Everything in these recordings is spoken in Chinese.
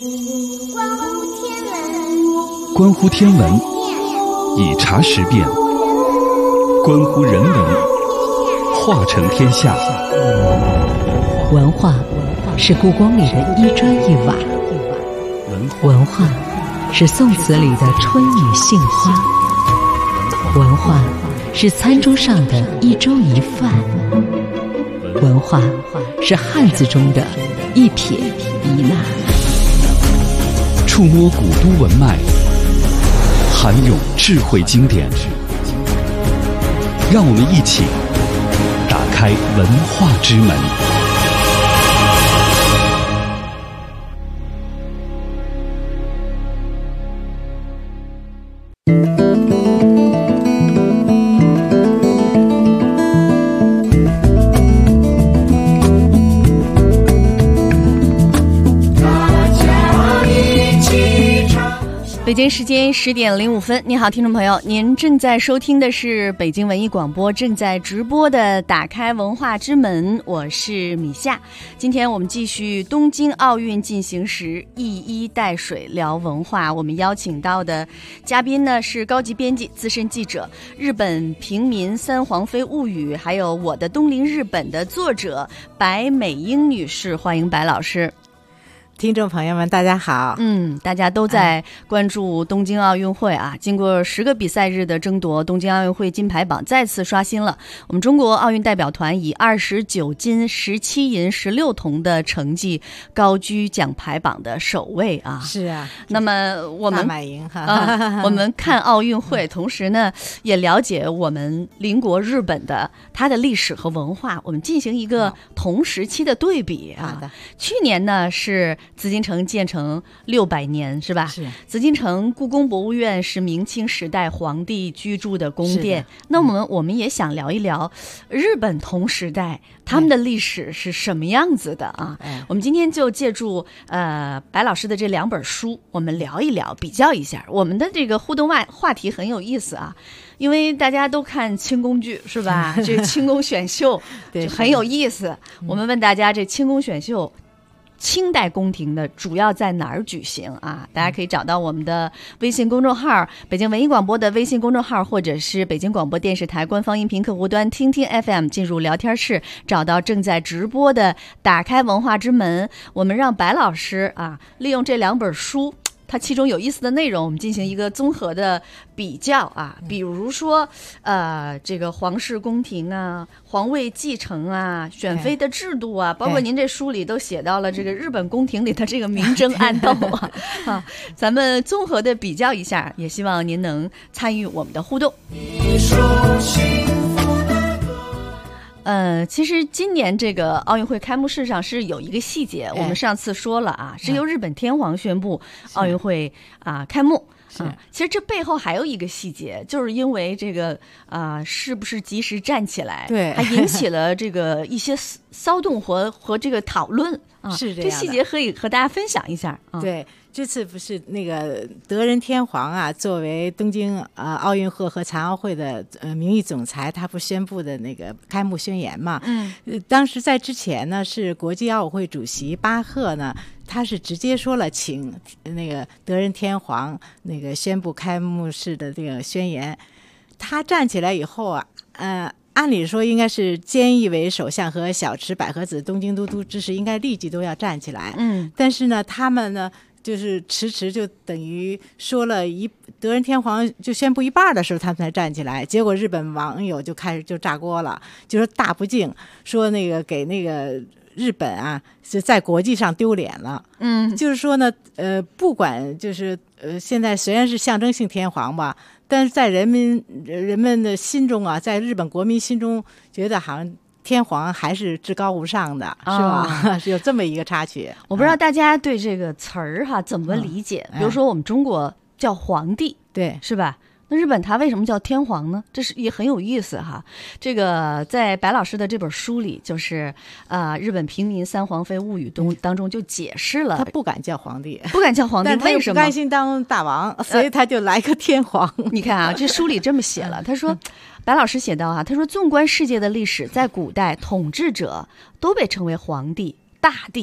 关乎天文，以察时变；关乎人文，化成天下。 文化是故宫里的一砖一瓦，文化是宋词里的春雨杏花，文化是餐桌上的一粥一饭，文化是汉字中的一撇一捺。 触摸古都文脉，涵涌智慧经典，让我们一起打开文化之门。 北京时间10点05分，你好，听众朋友，您正在收听的是北京文艺广播正在直播的打开文化之门，我是米夏。今天我们继续东京奥运进行时，一衣带水聊文化。我们邀请到的嘉宾呢是高级编辑、资深记者、日本平民三皇妃物语，还有我的东邻日本的作者白美英女士，欢迎白老师。 听众朋友们大家好。 大家都在关注东京奥运会啊，经过10个比赛日的争夺，东京奥运会金牌榜再次刷新了我们中国奥运代表团以29金17银16铜的成绩高居奖牌榜的首位啊。 是啊， 那么我们大满盈哈、 我们看奥运会同时呢也了解我们邻国日本的它的历史和文化，我们进行一个同时期的对比啊。 好的。 去年呢是紫禁城建成600年是吧？ 是。 紫禁城故宫博物院是明清时代皇帝居住的宫殿。那我们也想聊一聊日本同时代他们的历史是什么样子的啊？我们今天就借助白老师的这2本书，我们聊一聊，比较一下。我们的这个互动话题很有意思啊，因为大家都看清宫剧是吧？这清宫选秀就很有意思。我们问大家，这清宫选秀清代宫廷的主要在哪儿举行啊？大家可以找到我们的微信公众号，北京文艺广播的微信公众号，或者是北京广播电视台官方音频客户端听听 FM， 进入聊天室，找到正在直播的打开文化之门。我们让白老师啊，利用这2本书它其中有意思的内容，我们进行一个综合的比较啊，比如说这个皇室宫廷啊，皇位继承啊，选妃的制度啊，包括您这书里都写到了这个日本宫廷里的这个明争暗斗啊，咱们综合的比较一下，也希望您能参与我们的互动。其实今年这个奥运会开幕式上是有一个细节，我们上次说了啊，是由日本天皇宣布奥运会开幕。其实这背后还有一个细节，就是因为这个是不是及时站起来， 对， 还引起了这个一些骚动和这个讨论啊。 是这样的， 这细节可以和大家分享一下啊。 对。这次不是那个德仁天皇啊，作为东京奥运会和残奥会的名誉总裁，他不宣布的那个开幕宣言嘛？当时在之前呢，是国际奥委会主席巴赫呢，他是直接说了请那个德仁天皇那个宣布开幕式的这个宣言。他站起来以后啊，按理说应该是菅义伟首相和小池百合子东京都知事应该立即都要站起来。但是呢，他们呢就是迟就等于说了德仁天皇就宣布一半的时候他们才站起来，结果日本网友就开始就炸锅了，就说大不敬，说那个给那个日本啊是在国际上丢脸了。就是说呢不管就是现在虽然是象征性天皇吧，但是在人们的心中啊，在日本国民心中觉得好像天皇还是至高无上的，是吧？是有这么一个插曲。 我不知道大家对这个词儿怎么理解。比如说我们中国叫皇帝，对，是吧？那日本它为什么叫天皇呢？这是也很有意思哈。这个在白老师的这本书里，就是日本平民三皇妃物语当中就解释了， 他不敢叫皇帝， 不敢叫皇帝， 但他又为什么？ 不甘心当大王，所以他就来个天皇。 你看啊，这书里这么写了，他说。白老师写到他说纵观世界的历史，在古代统治者都被称为皇帝、大帝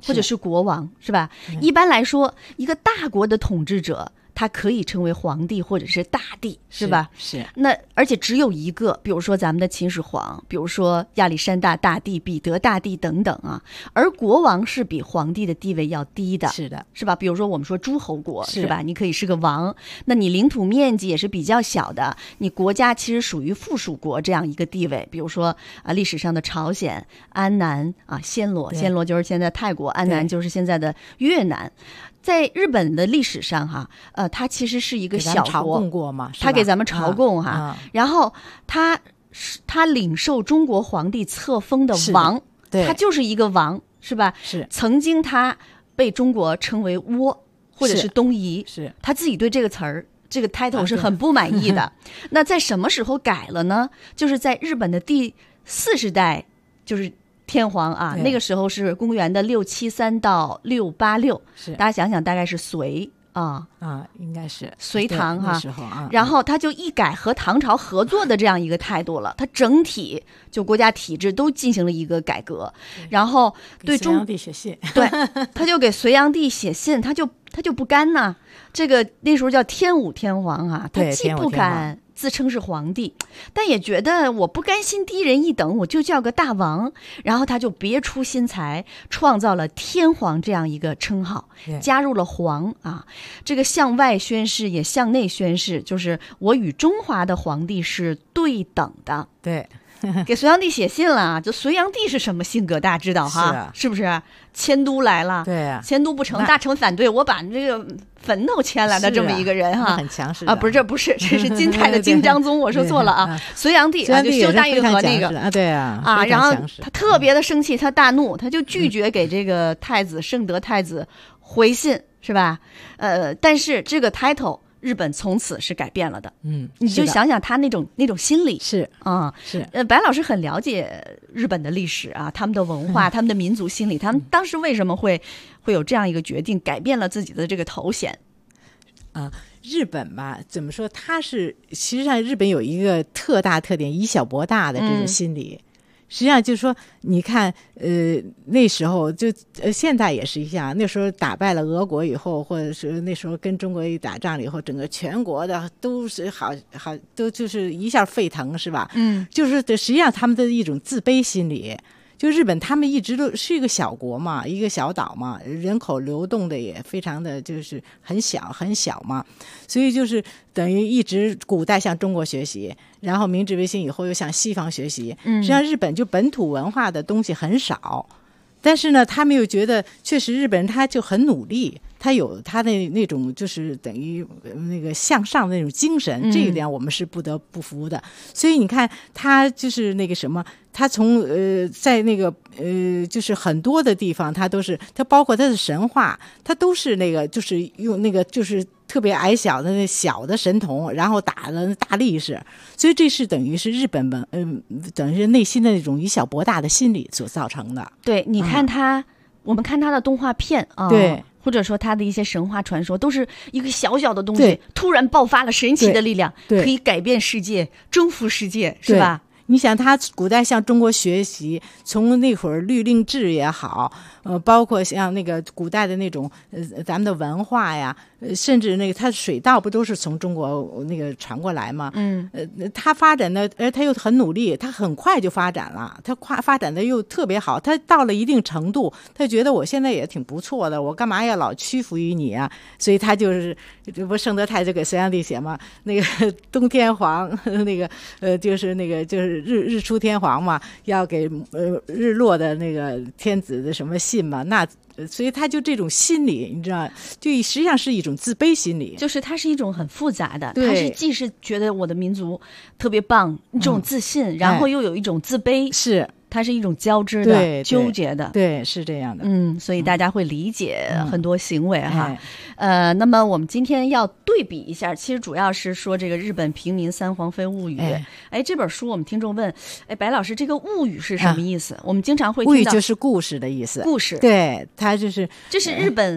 或者是国王，是吧？一般来说，一个大国的统治者，他可以称为皇帝或者是大帝，是吧？ 是。 那而且只有一个，比如说咱们的秦始皇，比如说亚历山大大帝、彼得大帝等等啊。而国王是比皇帝的地位要低的， 是的， 是吧？比如说我们说诸侯国，是吧？你可以是个王，那你领土面积也是比较小的，你国家其实属于附属国这样一个地位。比如说历史上的朝鲜、安南啊、暹罗就是现在泰国，安南就是现在的越南。在日本的历史上哈，它其实是一个小国， 朝贡过嘛， 他给咱们朝贡哈，然后他领受中国皇帝册封的王，他就是一个王，是吧？ 是。 曾经他被中国称为倭或者是东夷， 是他自己对这个词儿。这个 title 是很不满意的。那在什么时候改了呢？就是在日本的第40代，就是天皇啊，那个时候是公元的673到686，大家想想，大概是隋应该是隋唐哈， 时候啊， 然后他就一改和唐朝合作的这样一个态度了，他整体就国家体制都进行了一个改革，然后对隋炀帝写信， 对，他就给隋炀帝写信，他就不甘呐，这个那时候叫天武天皇啊，他既不敢自称是皇帝，但也觉得我不甘心低人一等，我就叫个大王。然后他就别出心裁，创造了天皇这样一个称号，加入了皇啊。这个向外宣誓也向内宣誓，就是我与中华的皇帝是对等的。 对。 给隋炀帝写信了，就隋炀帝是什么性格，大家知道哈？是不是？迁都来了， 对啊， 迁都不成，大臣反对，我把这个坟头迁来的这么一个人哈， 很强势啊，不是，这是金太的金章宗，我说错了啊，隋炀帝啊，就修大运河那个啊，对啊， 然后他特别的生气，他大怒，他就拒绝给这个太子圣德太子回信，是吧？但是这个 title。日本从此是改变了的，你就想想他那种心理是啊， 是白老师很了解日本的历史啊，他们的文化，他们的民族心理，他们当时为什么会有这样一个决定，改变了自己的这个头衔啊？日本吧，怎么说？它是实际上日本有一个特大特点，以小博大的这种心理。实际上就是说，你看，那时候就现在也是一样。那时候打败了俄国以后，或者是那时候跟中国一打仗了以后，整个全国的都是好都就是一下沸腾，是吧？就是实际上他们的一种自卑心理。就日本他们一直都是一个小国嘛，一个小岛嘛，人口流动的也非常的就是很小嘛，所以就是等于一直古代向中国学习，然后明治维新以后又向西方学习，实际上日本就本土文化的东西很少，但是呢他们又觉得确实日本人他就很努力，他有他的那种就是等于那个向上的那种精神，这一点我们是不得不服的。所以你看他就是那个什么，他从在那个就是很多的地方，他都是他包括他的神话，他都是那个就是用那个就是特别矮小的那小的神童，然后打了大力士，所以这是等于是日本等于是内心的那种以小博大的心理所造成的。 对，你看他，我们看他的动画片啊， 对。 或者说他的一些神话传说，都是一个小小的东西突然爆发了神奇的力量，可以改变世界，征服世界，是吧？ 你想他古代向中国学习，从那会儿律令制也好，包括像那个古代的那种咱们的文化呀，甚至那个他水稻不都是从中国那个传过来吗？他发展的，他又很努力，他很快就发展了，他发展的又特别好，他到了一定程度，他觉得我现在也挺不错的，我干嘛要老屈服于你啊？所以他就是这不圣德太子给隋炀帝写嘛，那个东天皇那个就是那个就是日出天皇嘛，要给日落的那个天子的什么信嘛，那所以他就这种心理，你知道，就实际上是一种自卑心理， 就是它是一种很复杂的，它是既是觉得我的民族特别棒，这种自信，然后又有一种自卑， 是。 它是一种交织的、纠结的， 对，是这样的。 所以大家会理解很多行为哈。那么我们今天要对比一下，其实主要是说这个日本平民三皇妃物语。这本书我们听众问，白老师，这个物语是什么意思？我们经常会听到物语就是故事的意思， 故事， 对，它就是这是日本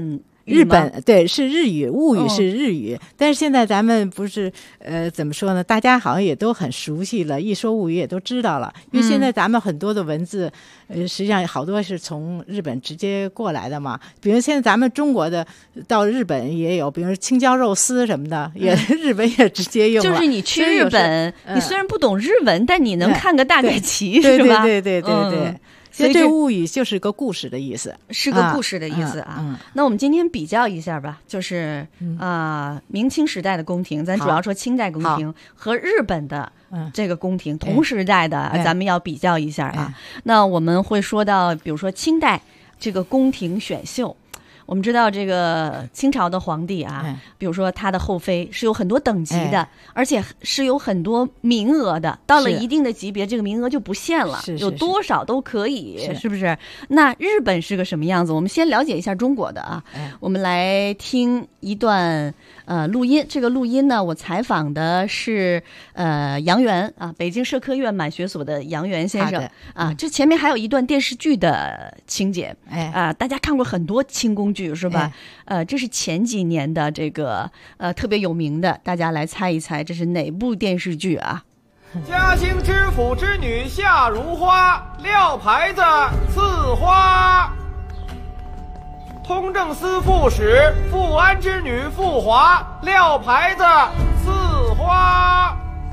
日本对是日语，物语是日语，但是现在咱们不是怎么说呢？大家好像也都很熟悉了，一说物语也都知道了，因为现在咱们很多的文字，实际上好多是从日本直接过来的嘛。比如现在咱们中国的到日本也有，比如青椒肉丝什么的，也日本也直接用了。 就是你去日本，你虽然不懂日文，但你能看个大概齐，是吧？ 对。所以这物语就是个故事的意思， 是个故事的意思啊。那我们今天比较一下吧，就是明清时代的宫廷，咱主要说清代宫廷和日本的这个宫廷同时代的，咱们要比较一下啊。那我们会说到，比如说清代这个宫廷选秀。我们知道这个清朝的皇帝啊，比如说他的后妃是有很多等级的，而且是有很多名额的。到了一定的级别，这个名额就不限了，有多少都可以，是不是？那日本是个什么样子？我们先了解一下中国的啊。我们来听一段录音。这个录音呢，我采访的是杨元啊，北京社科院满学所的杨元先生啊。这前面还有一段电视剧的情节，大家看过很多清宫剧是吧？这是前几年的这个特别有名的，大家来猜一猜这是哪部电视剧啊？ 嘉兴知府之女夏如花，撂牌子赐花。通政司副使富安之女富华，撂牌子赐花。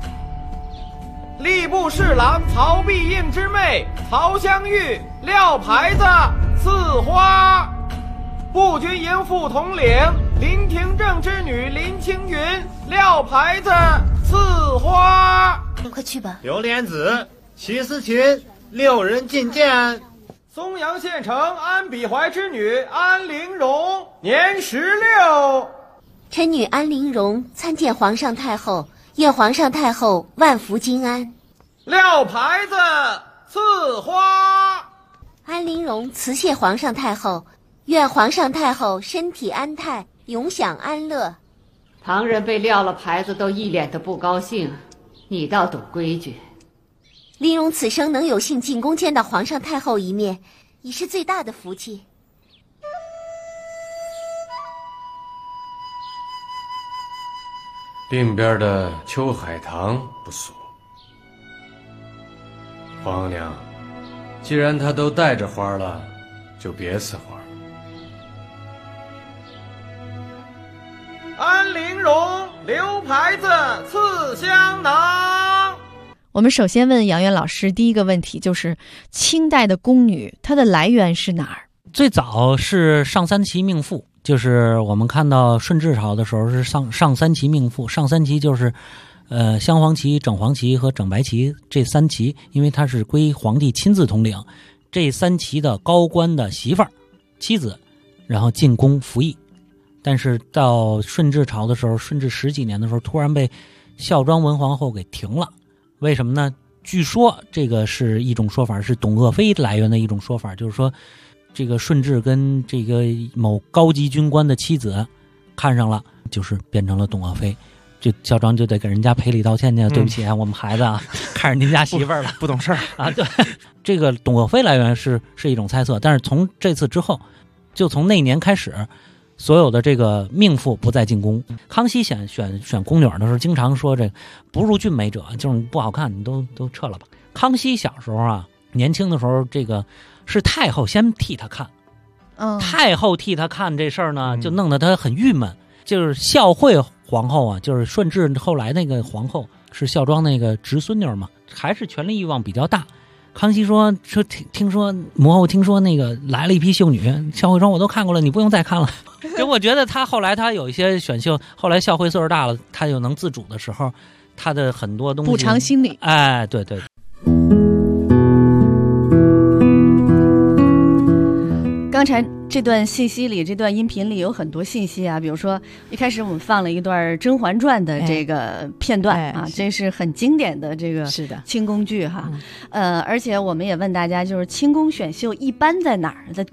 吏部侍郎曹必应之妹曹香玉，撂牌子赐花。步军营副统领林廷正之女林青云，撂牌子赐花。 快去吧。 刘莲子、齐思群6人觐见。 松阳县城安比怀之女安陵容，年16。 臣女安陵容参见皇上太后，愿皇上太后万福金安。 撂牌子赐花。 安陵容辞谢皇上太后，愿皇上太后身体安泰，永享安乐。 旁人被撂了牌子都一脸的不高兴，你倒懂规矩。 陵容此生能有幸进宫见到皇上太后一面，已是最大的福气。 另边的秋海棠不俗。皇娘，既然他都带着花了，就别赐花。 安陵容留牌子赐香囊。 我们首先问杨元老师，第一个问题就是清代的宫女它的来源是哪儿？ 最早是上三旗命妇，就是我们看到顺治朝的时候是上三旗命妇，上三旗就是镶黄旗、整黄旗和整白旗这三旗，因为它是归皇帝亲自统领，这三旗的高官的媳妇儿、妻子，然后进宫服役。但是到顺治朝的时候，顺治10几年的时候，突然被孝庄文皇后给停了。为什么呢？据说这个是一种说法，是董鄂妃来源的一种说法，就是说这个顺治跟这个某高级军官的妻子看上了，就是变成了董鄂妃。这孝庄就得给人家赔礼道歉去，对不起啊，我们孩子啊，看上您家媳妇儿了， 不懂事儿啊。对，这个董鄂妃来源是一种猜测，但是从这次之后，就从那年开始，所有的这个命妇不再进宫。康熙选宫女的时候，经常说这不入俊美者，就是不好看，你都撤了吧。康熙小时候啊，年轻的时候，这个是太后先替他看，太后替他看这事儿呢，就弄得他很郁闷。就是孝惠皇后啊，就是顺治后来那个皇后，是孝庄那个侄孙女嘛，还是权力欲望比较大。康熙说听说母后听说那个来了一批秀女，孝惠说我都看过了，你不用再看了。就我觉得他后来他有一些选秀，后来孝惠岁数大了，他又能自主的时候，他的很多东西补偿心理。 哎，对对。 刚才这段信息里，这段音频里有很多信息啊，比如说一开始我们放了一段《甄嬛传》的这个片段啊，这是很经典的这个清宫剧哈。而且我们也问大家，就是清宫选秀一般在哪儿？在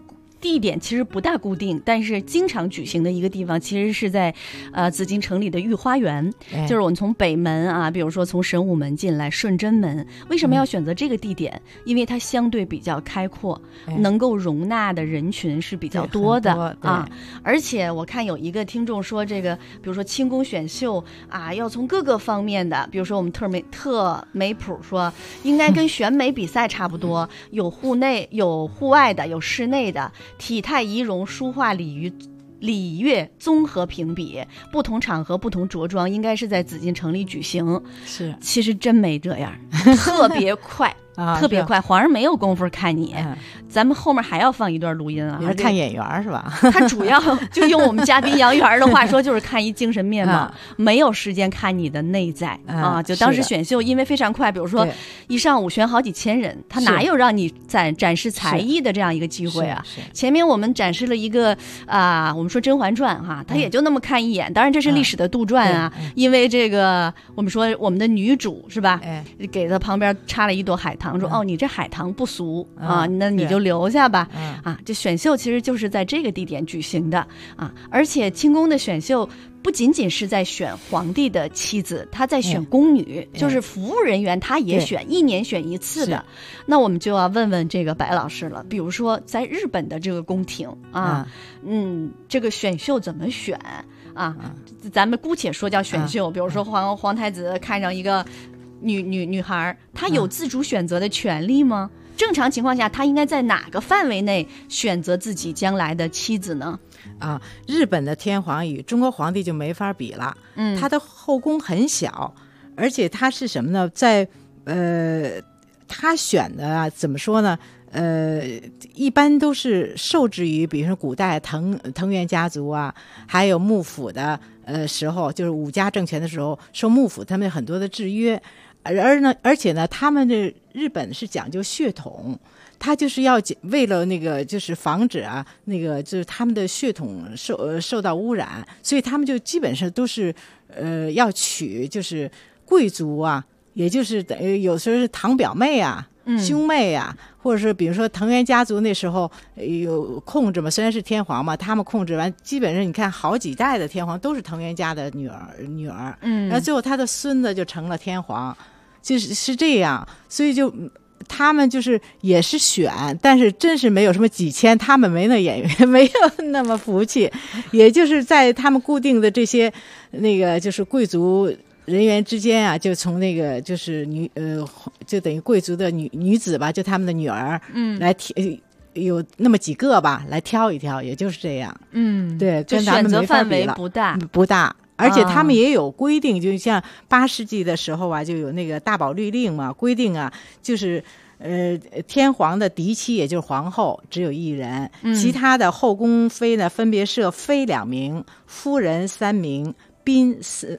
地点其实不大固定，但是经常举行的一个地方，其实是在紫禁城里的御花园，就是我们从北门啊，比如说从神武门进来顺贞门，为什么要选择这个地点？因为它相对比较开阔，能够容纳的人群是比较多的啊。而且我看有一个听众说，这个比如说清宫选秀啊，要从各个方面的，比如说我们特美谱说，应该跟选美比赛差不多，有户内、有户外的、有室内的，体态仪容、书画礼乐综合评比，不同场合不同着装，应该是在紫禁城里举行。 是， 其实真没这样，特别快。特别快，皇上没有功夫看你，咱们后面还要放一段录音啊， 看眼缘是吧？ 他主要就用我们嘉宾杨元的话说，就是看一精神面貌，没有时间看你的内在啊。就当时选秀因为非常快，比如说一上午选好几千人，他哪有让你展示才艺的这样一个机会啊？前面我们展示了一个我们说《甄嬛传》哈，他也就那么看一眼，当然这是历史的杜撰啊，因为这个我们说我们的女主是吧，给他旁边插了一朵海棠，说哦，你这海棠不俗啊，那你就留下吧啊。这选秀其实就是在这个地点举行的啊，而且清宫的选秀不仅仅是在选皇帝的妻子，他在选宫女，就是服务人员，他也选，1年选一次的。那我们就要问问这个白老师了，比如说在日本的这个宫廷啊，这个选秀怎么选啊？咱们姑且说叫选秀，比如说皇太子看上一个女孩，她有自主选择的权利吗？正常情况下，她应该在哪个范围内选择自己将来的妻子呢？ 日本的天皇与中国皇帝就没法比了。他的后宫很小，而且他是什么呢？在他选的怎么说呢？一般都是受制于，比如说古代藤原家族啊，还有幕府的时候，就是武家政权的时候，受幕府他们很多的制约。而且呢，他们的日本是讲究血统，他就是要为了那个就是防止那个就是他们的血统受到污染，所以他们就基本上都是要娶就是贵族啊，也就是有时候是堂表妹啊。兄妹啊，或者是比如说藤原家族那时候有控制嘛，虽然是天皇嘛，他们控制完，基本上你看好几代的天皇都是藤原家的女儿，然后最后他的孙子就成了天皇，就是这样，所以就他们就是也是选，但是真是没有什么几千，他们没那演员，没有那么福气，也就是在他们固定的这些那个就是贵族人员之间啊，就从那个就是就等于贵族的女子吧，就他们的女儿，来有那么几个吧，来挑一挑，也就是这样。对，跟咱们没法比了，不大。而且他们也有规定，就像8世纪的时候啊，就有那个大宝律令嘛，规定啊，就是天皇的嫡妻也就是皇后只有1人，其他的后宫妃呢，分别设妃2名，夫人3名。嫔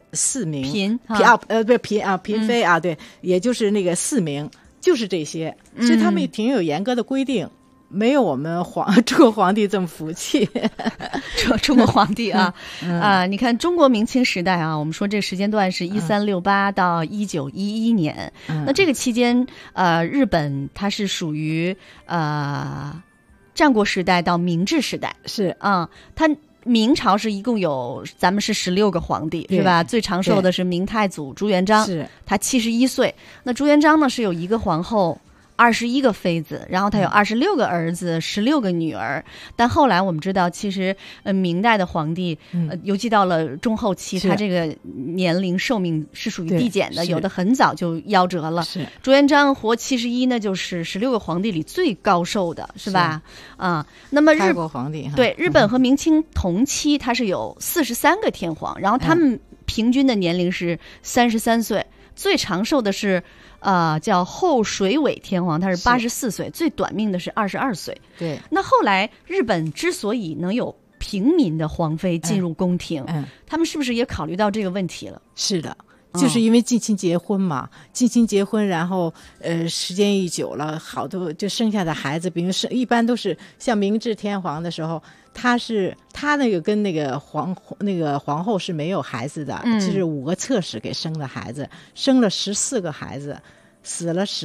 4名，嫔妃啊，对，也就是那个4名，就是这些，所以他们挺有严格的规定，没有我们中国皇帝这么服气。 中国皇帝你看中国明清时代啊，我们说这个时间段是1368到1911年，那这个期间日本它是属于战国时代到明治时代， 是它。明朝是一共有咱们是16个皇帝是吧？最长寿的是明太祖朱元璋，他71岁。那朱元璋呢是有1个皇后，21个妃子，然后他有26个儿子，16个女儿。但后来我们知道，其实明代的皇帝，尤其到了中后期，他这个年龄寿命是属于递减的，有的很早就夭折了。朱元璋活71呢，就是16个皇帝里最高寿的，是吧？那么开国皇帝对日本和明清同期，他是有43个天皇，然后他们平均的年龄是33岁，最长寿的是。叫后水尾天皇，他是84岁，最短命的是22岁。 对， 那后来日本之所以能有平民的皇妃进入宫廷，他们是不是也考虑到这个问题了？ 是的。就是因为近亲结婚嘛，近亲结婚，然后时间一久了，好多就生下的孩子，比如一般都是像明治天皇的时候，他那个跟那个皇后是没有孩子的，就是5个侧室给生的孩子，生了14个孩子， 生了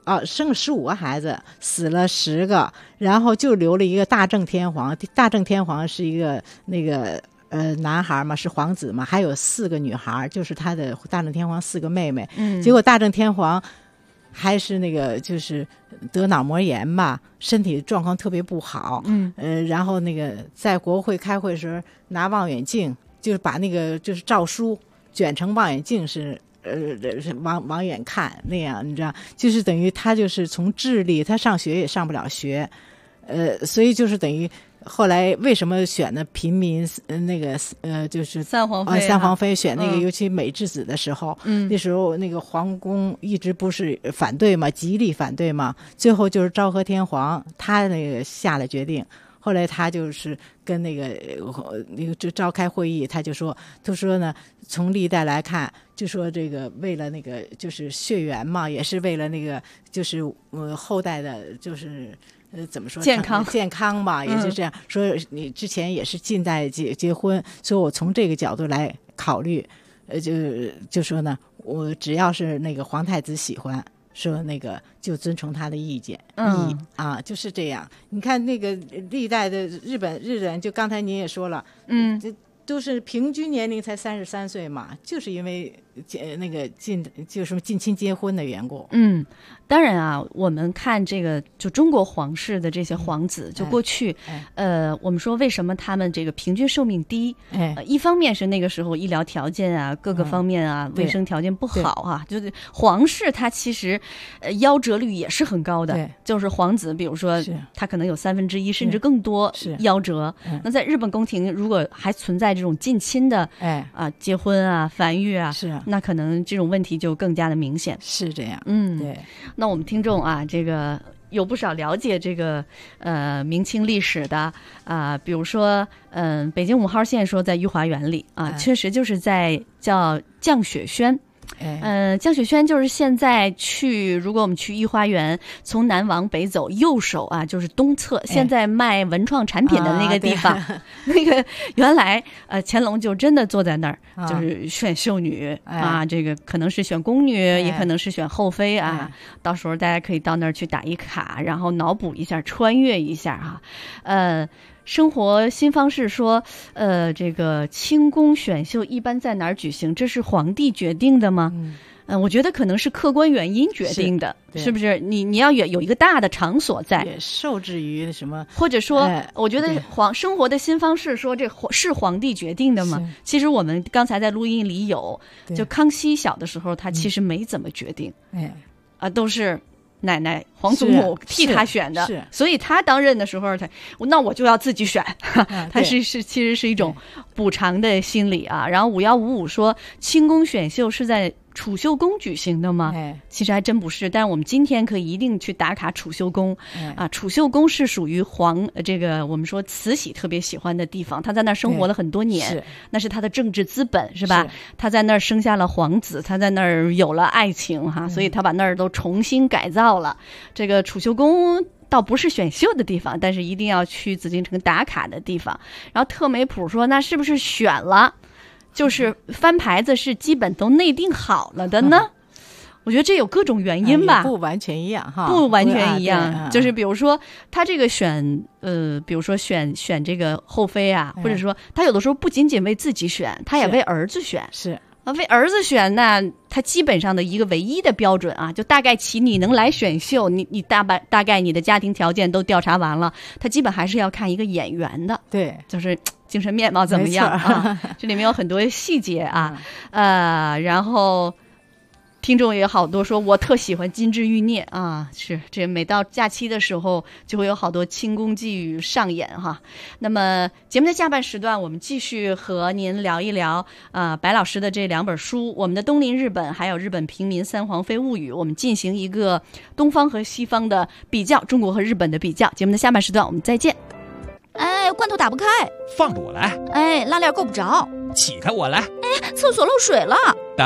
15个孩子，死了10个，然后就留了一个大正天皇。大正天皇是一个那个男孩嘛，是皇子嘛，还有4个女孩，就是他的大正天皇4个妹妹。结果大正天皇还是那个就是得脑膜炎吧，身体状况特别不好。然后那个在国会开会时候拿望远镜，就是把那个就是诏书卷成望远镜是往远看那样，你知道，就是等于他就是从智力，他上学也上不了学，所以就是等于后来为什么选的平民那个就是三皇妃三皇妃选那个尤其美智子的时候，那时候那个皇宫一直不是反对嘛，极力反对嘛，最后就是昭和天皇他那个下了决定。后来他就是跟那个就召开会议，他说呢，从历代来看，就说这个为了那个就是血缘嘛，也是为了那个就是后代的，就是怎么说健康吧，也是这样说。你之前也是近代结婚，所以我从这个角度来考虑，就说呢，我只要是那个皇太子喜欢。说那个就遵从他的意见，就是这样。你看那个历代的日本人，就刚才您也说了，都是平均年龄才33岁嘛，就是因为那个就是近亲结婚的缘故。 当然啊，我们看这个就中国皇室的这些皇子，就过去，我们说为什么他们这个平均寿命低？一方面是那个时候医疗条件啊，各个方面啊，卫生条件不好啊，就是皇室他其实夭折率也是很高的，就是皇子，比如说他可能有1/3甚至更多夭折。那在日本宫廷，如果还存在这种近亲的结婚啊、繁育啊，那可能这种问题就更加的明显。 是这样，对。 那我们听众啊，这个有不少了解这个明清历史的比如说北京5号线说在御花园里确实就是在叫降雪轩。降雪轩就是现在如果我们去御花园，从南往北走，右手啊就是东侧，现在卖文创产品的那个地方，那个原来乾隆就真的坐在那儿，就是选秀女这个可能是选宫女，也可能是选后妃啊。到时候大家可以到那儿去打一卡，然后脑补一下，穿越一下生活新方式说，这个清宫选秀一般在哪儿举行？这是皇帝决定的吗？我觉得可能是客观原因决定的，是不是？你要有一个大的场所在， 也受制于什么？ 或者说，我觉得生活的新方式说这是皇帝决定的吗？其实我们刚才在录音里就康熙小的时候，他其实没怎么决定，都是奶奶皇祖母替他选的，所以他当任的时候，那我就要自己选，他其实是一种补偿的心理啊。然后5155说清宫选秀是在储秀宫举行的吗？其实还真不是，但是我们今天可以一定去打卡储秀宫储秀宫是属于这个我们说慈禧特别喜欢的地方，他在那儿生活了很多年，那是他的政治资本，是吧？他在那儿生下了皇子，他在那儿有了爱情所以他把那儿都重新改造了。这个储秀宫倒不是选秀的地方，但是一定要去紫禁城打卡的地方。然后特美普说，那是不是选了就是翻牌子是基本都内定好了的呢？我觉得这有各种原因吧， 不完全一样哈， 不完全一样。就是比如说他这个选比如说选这个后妃或者说他有的时候不仅仅为自己选，他也为儿子选， 是为儿子选，那他基本上的一个唯一的标准就大概其你能来选秀，你大概你的家庭条件都调查完了，他基本还是要看一个演员的， 对， 就是精神面貌怎么样这里面有很多细节然后听众也有好多说我特喜欢金枝玉孽是这每到假期的时候就会有好多清宫妓语上演那么节目的下半时段，我们继续和您聊一聊白老师的这2本书，我们的东邻日本还有日本平民三皇妃物语，我们进行一个东方和西方的比较，中国和日本的比较。节目的下半时段我们再见。 罐头打不开， 放着我来。 拉链够不着， 起开我来。 厕所漏水了， 打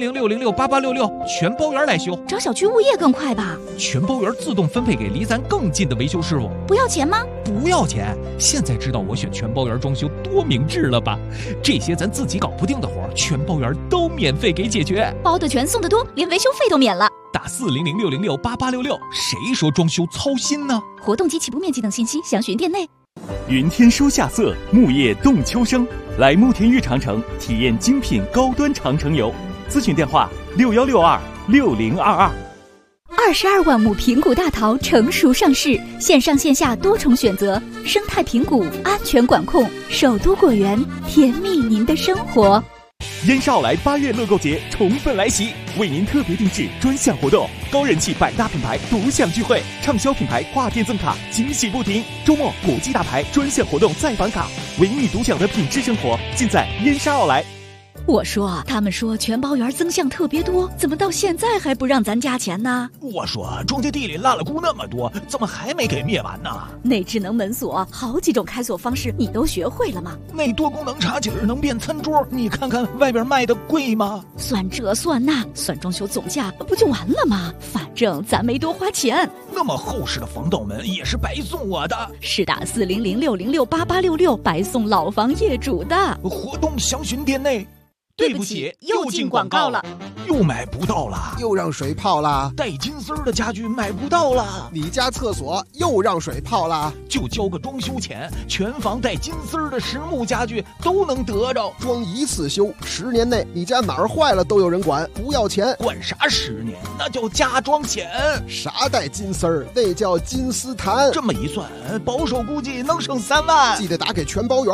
400668866，全包圆来修。 找小区物业更快吧？ 全包圆自动分配给离咱更近的维修师傅。 不要钱吗？ 不要钱。现在知道我选全包圆装修多明智了吧？这些咱自己搞不定的活，全包圆都免费给解决， 包的全送的多，连维修费都免了。 打400-606-8866，谁说装修操心呢？ 活动及起步面积等信息详询店内。 云天收夏色，木叶动秋生。来慕田峪长城体验精品高端长城游，咨询电话61626022。 22万亩平谷大桃成熟上市，线上线下多重选择，生态平谷，安全管控，首都果园，甜蜜您的生活。 燕莎奥莱8月乐购节宠粉来袭，为您特别定制专项活动，高人气百大品牌独享聚会，畅销品牌跨店赠卡，惊喜不停。周末国际大牌专项活动再返卡，唯你独享的品质生活，尽在燕莎奥莱。 我说，他们说全包园增项特别多，怎么到现在还不让咱加钱呢？ 我说，中介地里烂了工那么多，怎么还没给灭完呢？ 那智能门锁好几种开锁方式，你都学会了吗？ 那多功能茶几能变餐桌，你看看外边卖的贵吗？ 算这算那，算装修总价不就完了吗？反正咱没多花钱。 那么厚实的防盗门也是白送我的。 是打400-606-8866白送老房业主的。 活动详询店内。 对不起，又进广告了， 又买不到了， 又让水泡了， 带金丝的家具买不到了， 你家厕所又让水泡了， 就交个装修钱，全房带金丝的实木家具都能得着， 装一次修，10年内你家哪儿坏了都有人管，不要钱。 管啥10年？那叫加装险。 啥带金丝儿？那叫金丝檀。 这么一算，保守估计能省3万。 记得打给全包园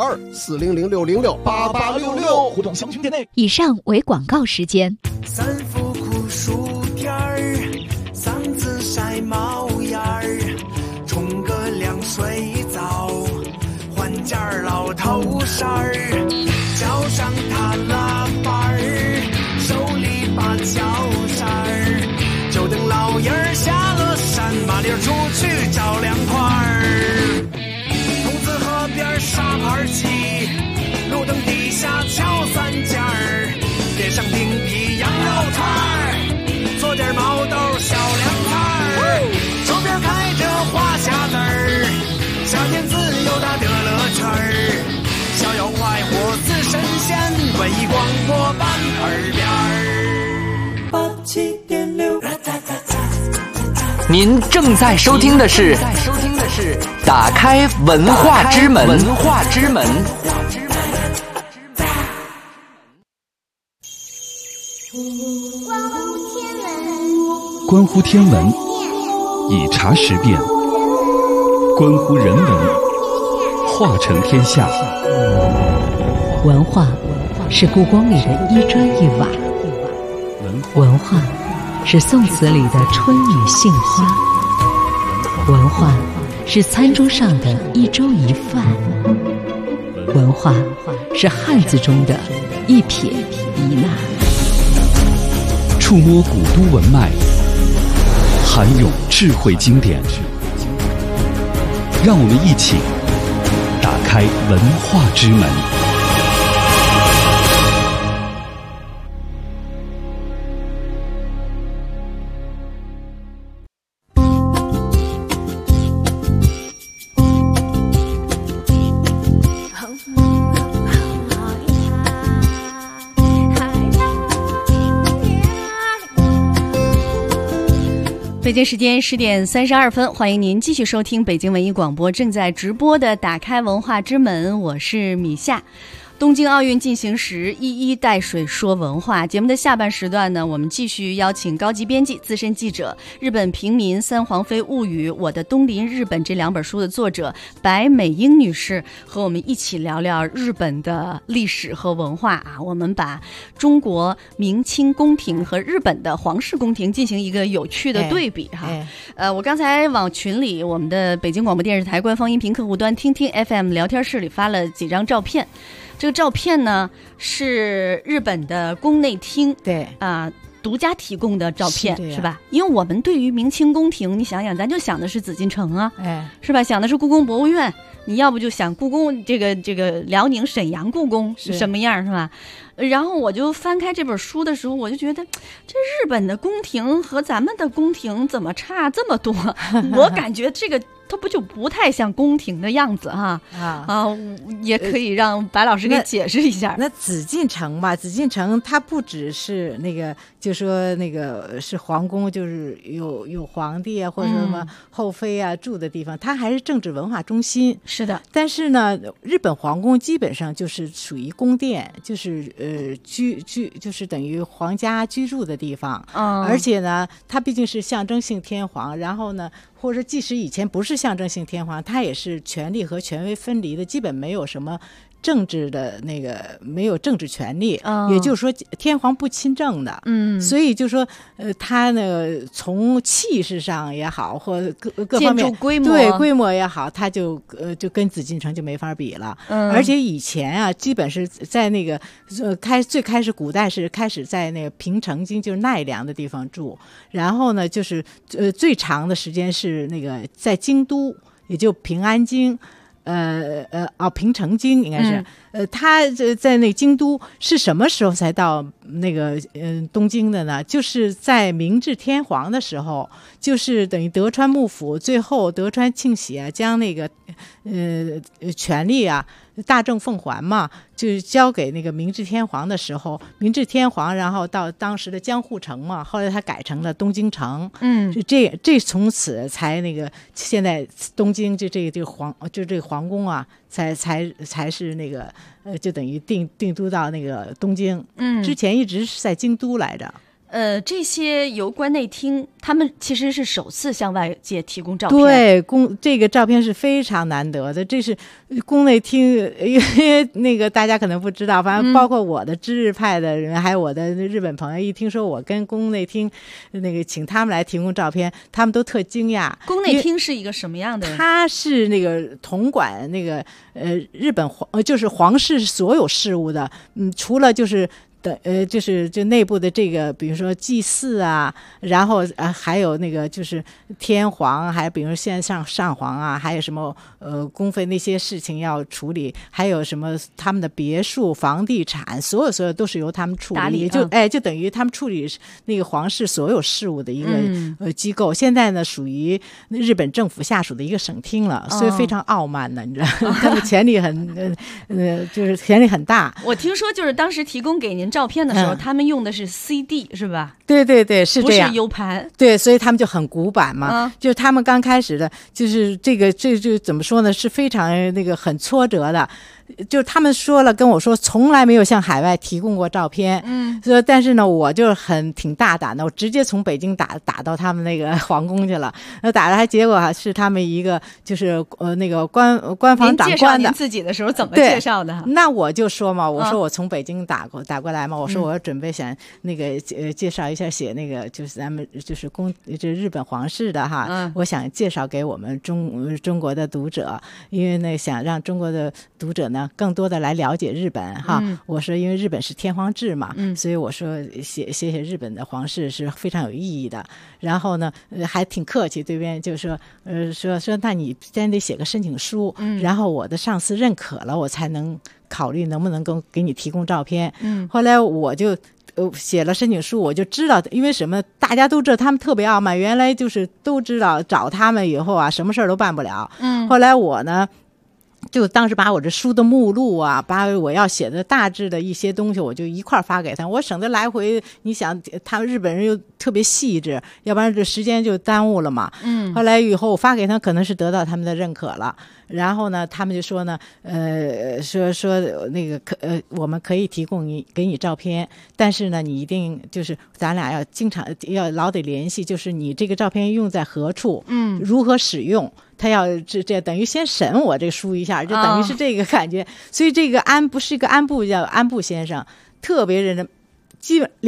，400-606-8866， 活动详询店内。 以上为广告时间。 3伏酷暑天儿，嗓子晒冒烟儿，冲个凉水澡，换件老头衫儿，脚上踏拉板儿，手里把脚扇儿，就等老爷儿下了山，麻溜出去找凉快儿。筒子河边沙盘棋，路灯底下敲3件儿，点上冰皮羊肉串儿，做点毛豆小凉菜儿，周边开着花匣子儿，夏天自由大的乐趣儿，逍遥快活似神仙，文艺广播伴耳边儿。87.6， 您正在收听的是打开文化之门。 关乎天文，以茶识变；关乎人文，化成天下。 文化是故宫里的一砖一瓦，文化是宋词里的春雨杏花，文化是餐桌上的一粥一饭，文化是汉字中的一撇一捺。 触摸古都文脉，涵咏智慧经典，让我们一起打开文化之门。 北京时间10点32分，欢迎您继续收听北京文艺广播正在直播的打开文化之门，我是米夏。东京奥运进行时，一一带水说文化。节目的下半时段呢，我们继续邀请高级编辑、资深记者、日本平民三皇妃物语、我的东邻日本这2本书的作者白美英女士，和我们一起聊聊日本的历史和文化啊。我们把中国明清宫廷和日本的皇室宫廷进行一个有趣的对比哈。我刚才往群里，我们的北京广播电视台官方音频客户端听听 FM 聊天室里发了几张照片。这个照片呢是日本的宫内厅， 对啊，独家提供的照片 是吧？因为我们对于明清宫廷，你想想，咱就想的是紫禁城啊，是吧？想的是故宫博物院，你要不就想故宫这个辽宁沈阳故宫是什么样，是吧？然后我就翻开这本书的时候，我就觉得这日本的宫廷和咱们的宫廷怎么差这么多？我感觉这个它不就不太像宫廷的样子哈？也可以让白老师给解释一下。 那紫禁城吧，紫禁城它不只是那个，就说那个是皇宫，就是有皇帝啊或者什么后妃啊住的地方，它还是政治文化中心。 是的， 但是呢，日本皇宫基本上就是属于宫殿，就是就是等于皇家居住的地方。而且呢，它毕竟是象征性天皇，然后呢。或者即使以前不是象征性天皇，他也是权力和权威分离的，基本没有什么政治的那个，没有政治权利，也就是说天皇不亲政的。所以就说他呢从气势上也好，或各方面建筑规模对规模也好，他就跟紫禁城就没法比了。而且以前啊，基本是在那个最开始古代是开始在那个平城京，就是奈良的地方住，然后呢就是最长的时间是那个在京都，也就平安京。平城京应该是，他在那京都是什么时候才到那个东京的呢？就是在明治天皇的时候，就是等于德川幕府最后德川庆喜啊，将那个权力啊大政奉还嘛，就是交给那个明治天皇的时候，明治天皇然后到当时的江户城嘛，后来他改成了东京城。这从此才那个现在东京这个皇宫啊，才是那个就等于定都到那个东京。之前一直是在京都来着。 这些由关内厅他们其实是首次向外界提供照片。 对，这个照片是非常难得的，这是宫内厅，因为那个大家可能不知道，反正包括我的知日派的人，还有我的日本朋友，一听说我跟宫内厅那个请他们来提供照片，他们都特惊讶。 宫内厅是一个什么样的？ 他是那个统管那个日本就是皇室所有事务的，除了就是就内部的这个，比如说祭祀啊，然后还有那个就是天皇，还有比如现在上皇啊，还有什么宫妃那些事情要处理，还有什么他们的别墅、房地产，所有都是由他们处理，就等于他们处理那个皇室所有事务的一个机构。现在呢，属于日本政府下属的一个省厅了，所以非常傲慢的，你知道，他们权力就是权力很大。 我听说就是当时提供给您照片的时候，他们用的是 CD 是吧？ 对，是这样， 不是 U 盘。 对，所以他们就很古板嘛。就是他们刚开始的，就是这就怎么说呢？是非常那个很挫折的。就他们跟我说从来没有向海外提供过照片。所以但是呢，我就挺大胆的，我直接从北京打到他们那个皇宫去了。打了，结果是他们一个就是那个官方长官的。 您介绍您自己的时候怎么介绍的？ 那我就说嘛，我说我从北京打过来嘛，我说我准备想那个介绍一下，写那个就是咱们就是日本皇室的哈，我想介绍给我们中国的读者，因为呢想让中国的读者呢更多的来了解日本哈。我说因为日本是天皇制嘛，所以我说写日本的皇室是非常有意义的。然后呢还挺客气，对面就说那你先得写个申请书，然后我的上司认可了，我才能考虑能不能给你提供照片。后来我就写了申请书，我就知道，因为什么？大家都知道他们特别傲慢，原来就是都知道找他们以后啊，什么事儿都办不了。后来我呢，就当时把我这书的目录啊，把我要写的大致的一些东西，我就一块发给他，我省得来回。你想，他们日本人又特别细致，要不然这时间就耽误了嘛。后来以后我发给他，可能是得到他们的认可了。然后呢，他们就说呢，说那个我们可以提供给你照片，但是呢，你一定就是咱俩要经常要老得联系，就是你这个照片用在何处，如何使用。他要这等于先审我这个书一下，就等于是这个感觉。所以这个不是一个安部，叫安部先生，特别认真，基本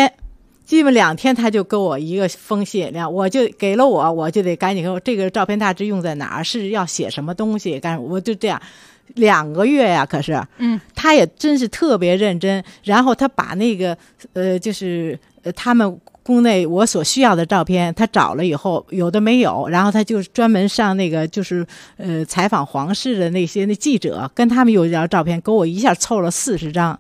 2天他就给我一个封信，我就给了我就得赶紧给我这个照片大致用在哪儿，是要写什么东西，我就这样2个月呀。可是他也真是特别认真，然后他把那个就是他们宫内我所需要的照片他找了以后，有的没有，然后他就专门上那个就是采访皇室的那记者，跟他们有一张照片，给我一下凑了40张。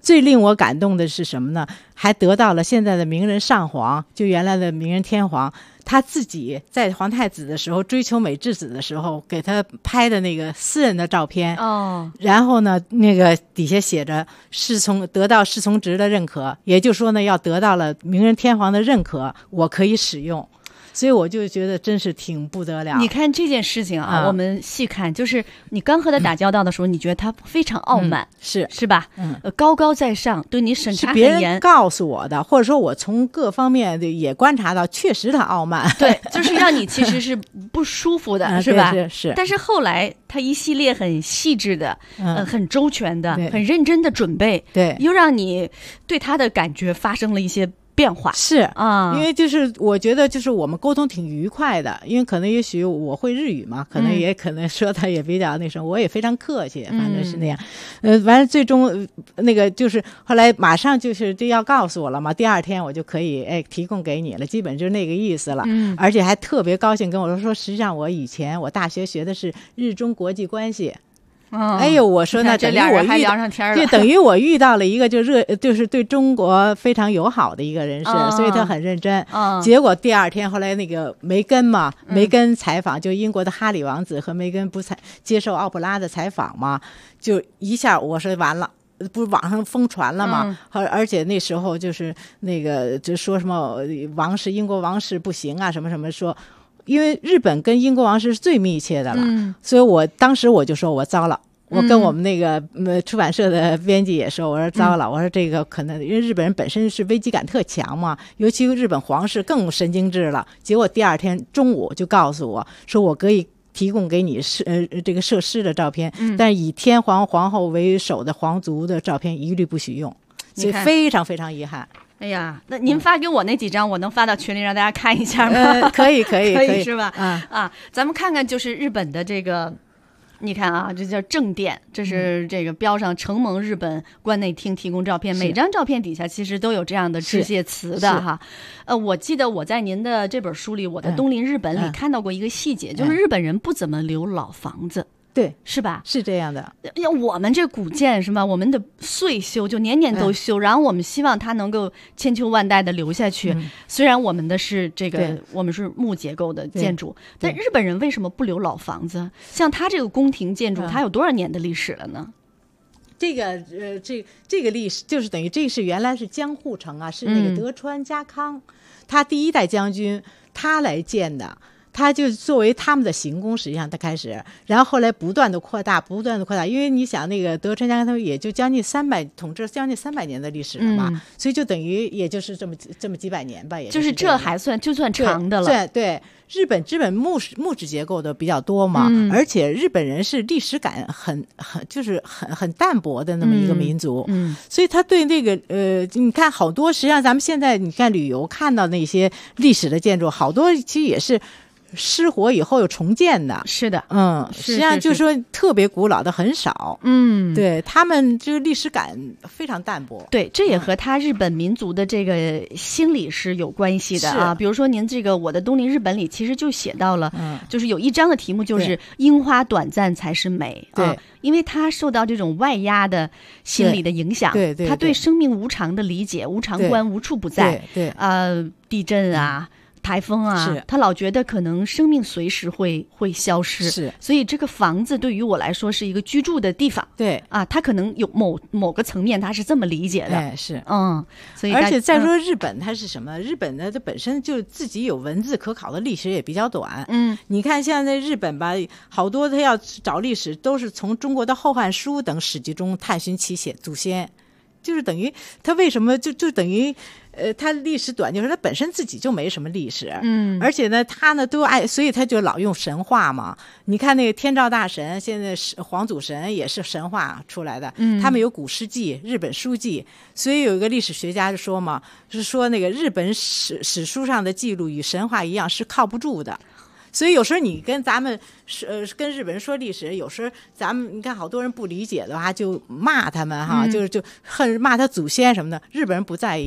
最令我感动的是什么呢？还得到了现在的名人上皇，就原来的名人天皇，他自己在皇太子的时候追求美智子的时候给他拍的那个私人的照片然后呢那个底下写着得到侍从职的认可，也就是说呢要得到了名人天皇的认可，我可以使用。所以我就觉得真是挺不得了。 你看这件事情啊，我们细看，就是你刚和他打交道的时候，你觉得他非常傲慢，是吧？高高在上，对你审查很严。 是别人告诉我的，或者说我从各方面也观察到，确实他傲慢。 对，就是让你其实是不舒服的，是吧？ 是。 但是后来他一系列很细致的、很周全的、很认真的准备， 对， 又让你对他的感觉发生了一些变化。 是啊，因为就是我觉得就是我们沟通挺愉快的，因为可能也许我会日语嘛，可能也可能说他也比较那什么，我也非常客气，反正是那样。完了最终那个就是后来马上就是就要告诉我了嘛，第二天我就可以提供给你了，基本就是那个意思了。而且还特别高兴跟我说，实际上我大学学的是日中国际关系。哎呦，我说那等于我还聊上天了， 对，等于我遇到了一个就是对中国非常友好的一个人士，所以他很认真。结果第二天后来那个梅根嘛，梅根采访，就英国的哈里王子和梅根不接受奥普拉的采访嘛，就一下我说完了。不是网上疯传了吗？而且那时候就是那个就说什么英国王室不行啊，什么什么说。因为日本跟英国王室是最密切的了，所以我当时我就说我糟了，我跟我们那个出版社的编辑也说，我说糟了，我说这个可能因为日本人本身是危机感特强嘛，尤其日本皇室更神经质了。结果第二天中午就告诉我说，我可以提供给你这个设施的照片，但是以天皇皇后为首的皇族的照片一律不许用，所以非常非常遗憾。 哎呀，那您发给我那几张，我能发到群里让大家看一下吗？ 可以是吧？咱们看看就是日本的这个，你看啊，这叫正殿，这是这个标上承蒙日本关内厅提供照片，每张照片底下其实都有这样的致谢词的哈。我记得我在您的这本书里，我的东邻日本里看到过一个细节，就是日本人不怎么留老房子。 对， 是吧？ 是这样的。 我们这古建是吧？我们的岁修就年年都修，然后我们希望它能够千秋万代的留下去。虽然我们的是这个，我们是木结构的建筑，但日本人为什么不留老房子？像它这个宫廷建筑，它有多少年的历史了呢？ 这个历史就是等于这是原来是江户城啊，是那个德川家康，他第一代将军他来建的。他就作为他们的行宫，实际上他开始，然后后来不断的扩大，因为你想那个德川家康他们也就统治将近300年的历史了嘛，所以就等于也就是这么几百年吧，也就是这还算长的了。 对，日本木质结构的比较多嘛，而且日本人是历史感很淡薄的那么一个民族，所以他对那个你看好多，实际上咱们现在你看旅游看到那些历史的建筑，好多其实也是失火以后又重建的。 是的， 实际上就是说特别古老的很少，对，他们这个历史感非常淡薄。 对，这也和他日本民族的这个心理是有关系的啊。比如说您这个我的东邻日本里其实就写到了，就是有一章的题目就是樱花短暂才是美， 对， 因为他受到这种外压的心理的影响， 对， 他对生命无常的理解，无常观无处不在， 对， 地震啊。台风啊，他老觉得可能生命随时会消失，所以这个房子对于我来说是一个居住的地方。 对啊， 他可能有某个层面他是这么理解的。所以而且再说日本它是什么？日本呢，它本身就自己有文字可考的历史也比较短。你看现在日本吧，好多他要找历史都是从中国的《后汉书》等史籍中探寻其祖先。就是等于他为什么就等于他历史短，就是他本身自己就没什么历史，而且呢他呢都爱，所以他就老用神话嘛。你看那个天照大神，现在皇祖神也是神话出来的，他们有古诗记、日本书记，所以有一个历史学家就说嘛，是说那个日本史书上的记录与神话一样是靠不住的。所以有时候你跟咱们跟日本人说历史，有时候咱们你看好多人不理解的话，就骂他们哈，就恨骂他祖先什么的。日本人不在意，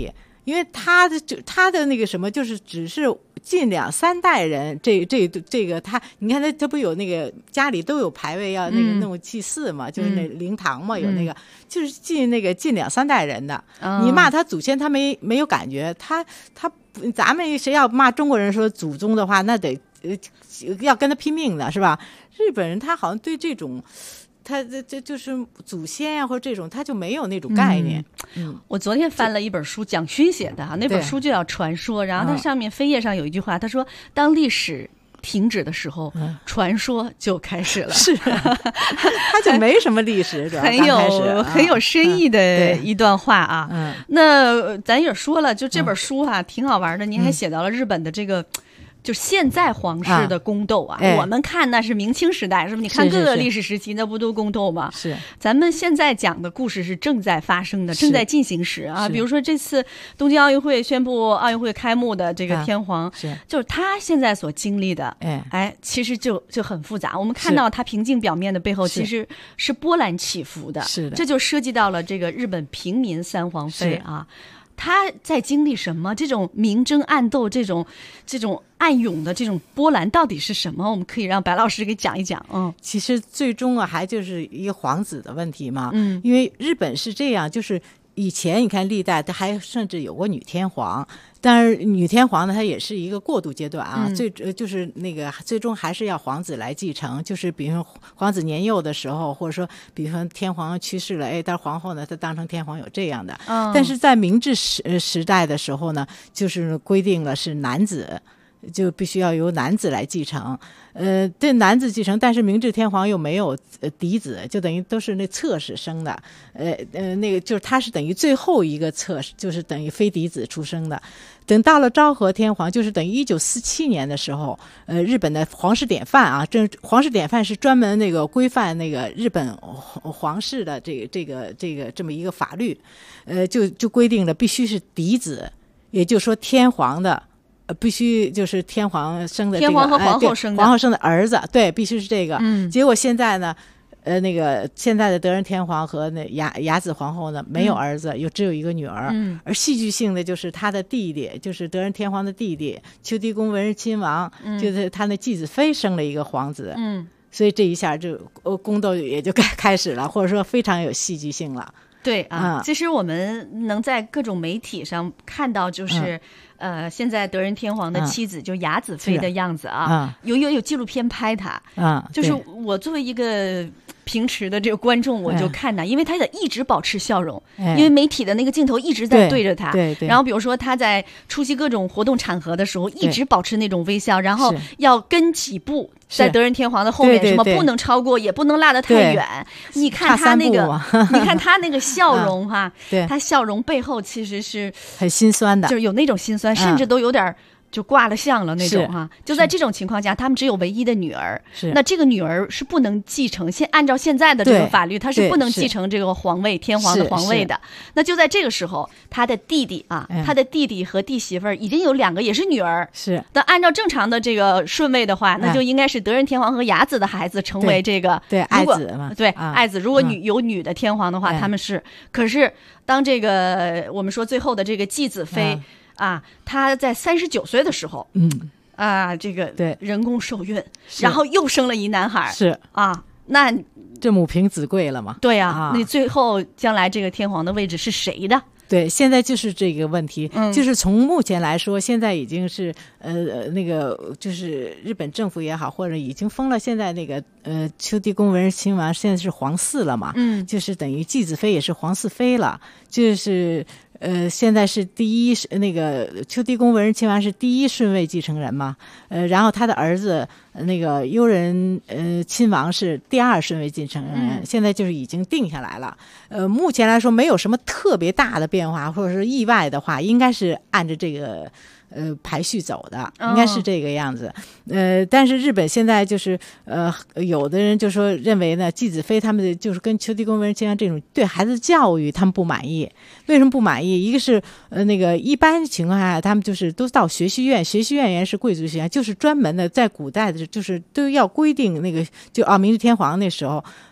因为他的那个什么，就是只是近2-3代人，这个他，你看他不有那个家里都有牌位要那个弄祭祀嘛，就是那灵堂嘛，有那个就是近2-3代人的，你骂他祖先他没有感觉，他咱们谁要骂中国人说祖宗的话，那得要跟他拼命的是吧？日本人他好像对这种。他这就是祖先呀，或者这种，他就没有那种概念。 我昨天翻了一本书，蒋勋写的哈，那本书就叫《传说》，然后它上面扉页上有一句话，他说：“当历史停止的时候，传说就开始了。” 是，他就没什么历史， 很有深意的一段话啊。那咱也说了，就这本书啊，挺好玩的。您还写到了日本的这个。就现在皇室的宫斗啊，我们看那是明清时代，是不是？你看各个历史时期，那不都宫斗吗？ 是。 咱们现在讲的故事是正在发生的，正在进行时啊。比如说这次东京奥运会宣布奥运会开幕的这个天皇，就是他现在所经历的，其实就很复杂。我们看到他平静表面的背后，其实是波澜起伏的。 是的， 这就涉及到了这个日本平民三皇妃啊。他在经历什么？这种明争暗斗，这种暗涌的这种波澜到底是什么？我们可以让白老师给讲一讲。 其实最终啊，还就是一个皇子的问题嘛。因为日本是这样，就是以前你看历代它还甚至有过女天皇，但是女天皇呢，它也是一个过渡阶段啊。就是那个最终还是要皇子来继承，就是比如说皇子年幼的时候，或者说比如说天皇去世了，但是皇后呢，她当成天皇有这样的。但是在明治时代的时候呢，就是规定了是男子。就必须要由男子来继承，对男子继承，但是明治天皇又没有嫡子，就等于都是那侧室生的，那个就是他是等于最后一个侧室，就是等于非嫡子出生的。等到了昭和天皇，就是等于1947年的时候，日本的皇室典范啊，这皇室典范是专门那个规范那个日本皇室的这么一个法律，就规定了必须是嫡子，也就是说天皇的。必须就是天皇生的这个， 天皇和皇后生的， 皇后生的儿子，对，必须是这个。结果现在呢，那个现在的德仁天皇和那雅子皇后呢，没有儿子，只有一个女儿。而戏剧性的就是他的弟弟，就是德仁天皇的弟弟秋地宫文仁亲王，就是他那继子妃生了一个皇子。所以这一下就宫斗也就开始了，或者说非常有戏剧性了。 对啊，其实我们能在各种媒体上看到，就是现在德仁天皇的妻子就雅子妃的样子啊，有纪录片拍她，就是我作为一个平时的这个观众，我就看她，因为她得一直保持笑容，因为媒体的那个镜头一直在对着她，然后比如说她在出席各种活动场合的时候，一直保持那种微笑，然后要跟几步。在德仁天皇的后面，什么不能超过，也不能落得太远。你看他那个，你看他那个笑容哈，他笑容背后其实是很心酸的， 就是有那种心酸，甚至都有点就挂了相了那种哈。就在这种情况下，他们只有唯一的女儿，那这个女儿是不能继承，按照现在的这个法律，她是不能继承这个皇位，天皇的皇位的。那就在这个时候，他的弟弟啊，他的弟弟和弟媳妇儿已经有2个，也是女儿。那按照正常的这个顺位的话，那就应该是德仁天皇和雅子的孩子成为这个爱子嘛。 对，爱子。如果有女的天皇的话，他们是。可是当这个我们说最后的这个继子妃。她在39岁的时候，这个人工受孕，然后又生了一男孩，那这母凭子贵了嘛？ 对啊，那最后将来这个天皇的位置是谁的？ 对，现在就是这个问题，就是从目前来说，现在已经是那个就是日本政府也好，或者已经封了现在那个秋地宫文仁亲王现在是皇嗣了嘛，就是等于继子妃也是皇嗣妃了，就是现在是第一那个秋地宫文仁亲王是第一顺位继承人嘛，然后他的儿子那个悠仁亲王是第2顺位继承人，现在就是已经定下来了。目前来说没有什么特别大的变化，或者是意外的话，应该是按照这个排序走的，应该是这个样子。但是日本现在就是有的人就说认为呢，继子妃他们就是跟秋地宫文仁亲王这种对孩子的教育他们不满意。为什么不满意？一个是那个一般情况下他们就是都到学习院，学习院原是贵族学院，就是专门的在古代的就是都要规定那个就明治天皇那时候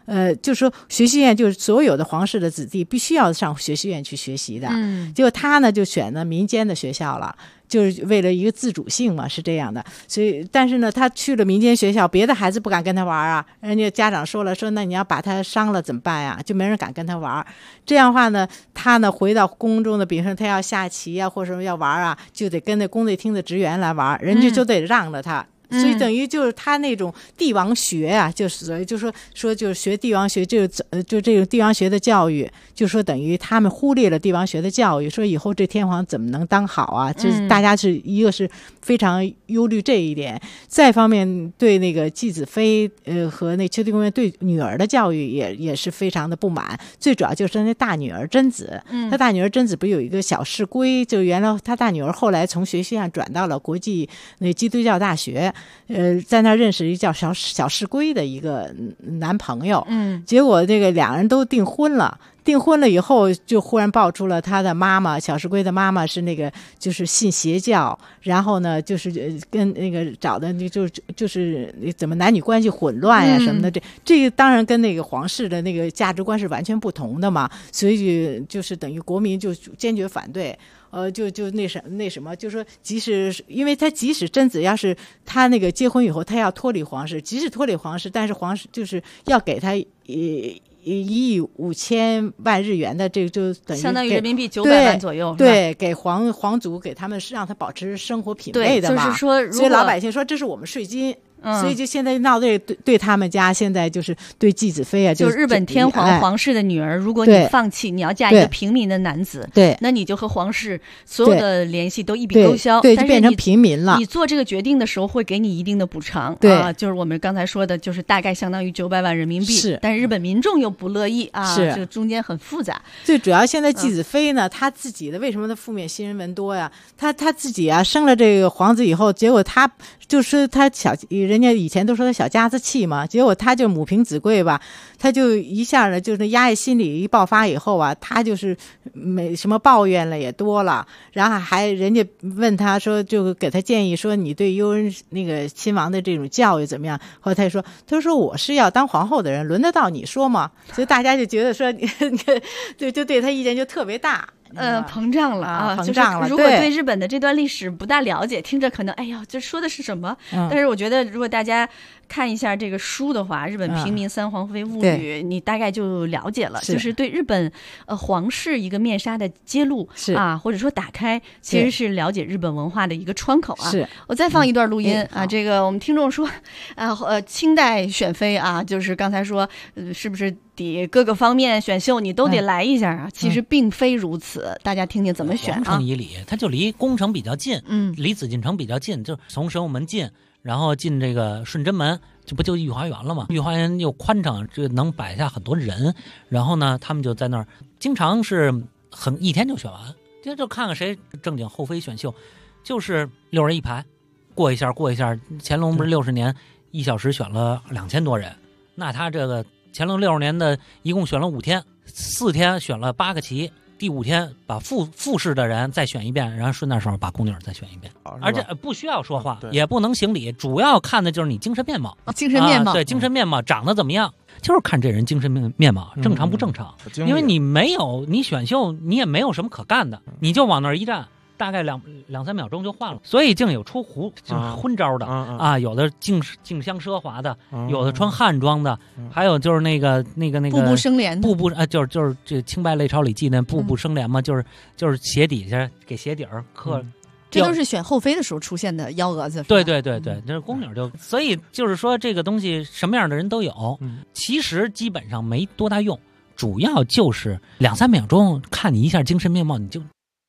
就是说学习院就是所有的皇室的子弟必须要上学习院去学习的。结果他呢就选了民间的学校了。就是为了一个自主性嘛，是这样的。所以，但是呢，他去了民间学校，别的孩子不敢跟他玩啊。人家家长说了，说那你要把他伤了怎么办呀？就没人敢跟他玩。这样的话呢，他呢回到宫中的，比如说他要下棋啊，或者什么要玩啊，就得跟那宫内厅的职员来玩，人家就得让着他。所以等于就是他那种帝王学啊，就是所以就说就是学帝王学，就这种帝王学的教育，就说等于他们忽略了帝王学的教育，说以后这天皇怎么能当好啊？就是大家是一个是非常忧虑这一点，再方面对那个纪子妃和那秋地公园对女儿的教育也是非常的不满。最主要就是那大女儿贞子，他大女儿贞子不有一个小士规，就原来他大女儿后来从学习上转到了国际那基督教大学。在那认识一叫小士规的一个男朋友，结果这个两人都订婚了。订婚了以后，就忽然爆出了他的妈妈小士规的妈妈是那个就是信邪教，然后呢就是跟那个找的就是怎么男女关系混乱呀什么的，这个当然跟那个皇室的那个价值观是完全不同的嘛，所以就是等于国民就坚决反对。就那什么，就说因为他即使贞子要是他那个结婚以后，他要脱离皇室，即使脱离皇室，但是皇室就是要给他1亿5千万日元的，这个就等于相当于人民币900万左右。 对，给皇族给他们让他保持生活品味的嘛。 就是说， 所以老百姓说这是我们税金。所以就现在闹对他们家现在就是对纪子妃啊， 就日本天皇皇室的女儿，如果你放弃，你要嫁一个平民的男子， 对， 那你就和皇室所有的联系都一笔勾销， 对，就变成平民了。 你做这个决定的时候会给你一定的补偿， 对， 就是我们刚才说的，就是大概相当于900万人民币， 是， 但是日本民众又不乐意啊， 是， 这中间很复杂。 最主要现在纪子妃呢，她自己的为什么她负面新闻文多呀？她自己啊生了这个皇子以后，结果她就是她人家以前都说她小家子气嘛，结果她就母凭子贵吧，她就一下呢就是压抑心理一爆发以后啊，她就是没什么抱怨了也多了，然后还人家问她说，就给她建议说你对悠仁那个亲王的这种教育怎么样？后来她说我是要当皇后的人，轮得到你说吗？所以大家就觉得说就对她意见就特别大。 膨胀了啊！ 膨胀了。 就是如果对日本的这段历史不大了解，听着可能哎呀，这说的是什么？但是我觉得，如果大家看一下这个书的话，《日本平民三皇妃物语》，你大概就了解了，就是对日本皇室一个面纱的揭露啊，或者说打开，其实是了解日本文化的一个窗口啊。 是， 我再放一段录音啊，这个我们听众说清代选妃啊，就是刚才说是不是得各个方面选秀你都得来一下啊？其实并非如此。大家听听怎么选啊？ 皇城以里，它就离宫城比较近，离紫禁城比较近，就从神武门进，然后进这个顺贞门，这不就御花园了吗？御花园又宽敞，这能摆下很多人。然后呢，他们就在那儿，经常是一天就选完，就看看谁正经后妃选秀，就是6人一排，过一下。乾隆不是60年1小时选了2000多人，那他这个乾隆60年的一共选了5天，4天选了8个旗。第5天把复试的人再选一遍，然后顺那时候把宫女再选一遍，而且不需要说话，也不能行礼，主要看的就是你精神面貌。 精神面貌， 对，精神面貌长得怎么样，就是看这人精神面貌正常不正常。因为你选秀，你也没有什么可干的，你就往那儿一站，大概两三秒钟就换了。所以竟有出昏招的啊，有的竞相奢华的，有的穿汉装的，还有就是那个步步生莲， 就是这清白类钞里记那步步生莲嘛，就是鞋底下给鞋底儿刻。 这都是选后妃的时候出现的幺蛾子。 对，就是宫女所以就是说这个东西什么样的人都有，其实基本上没多大用，主要就是2-3秒钟看你一下精神面貌，你就。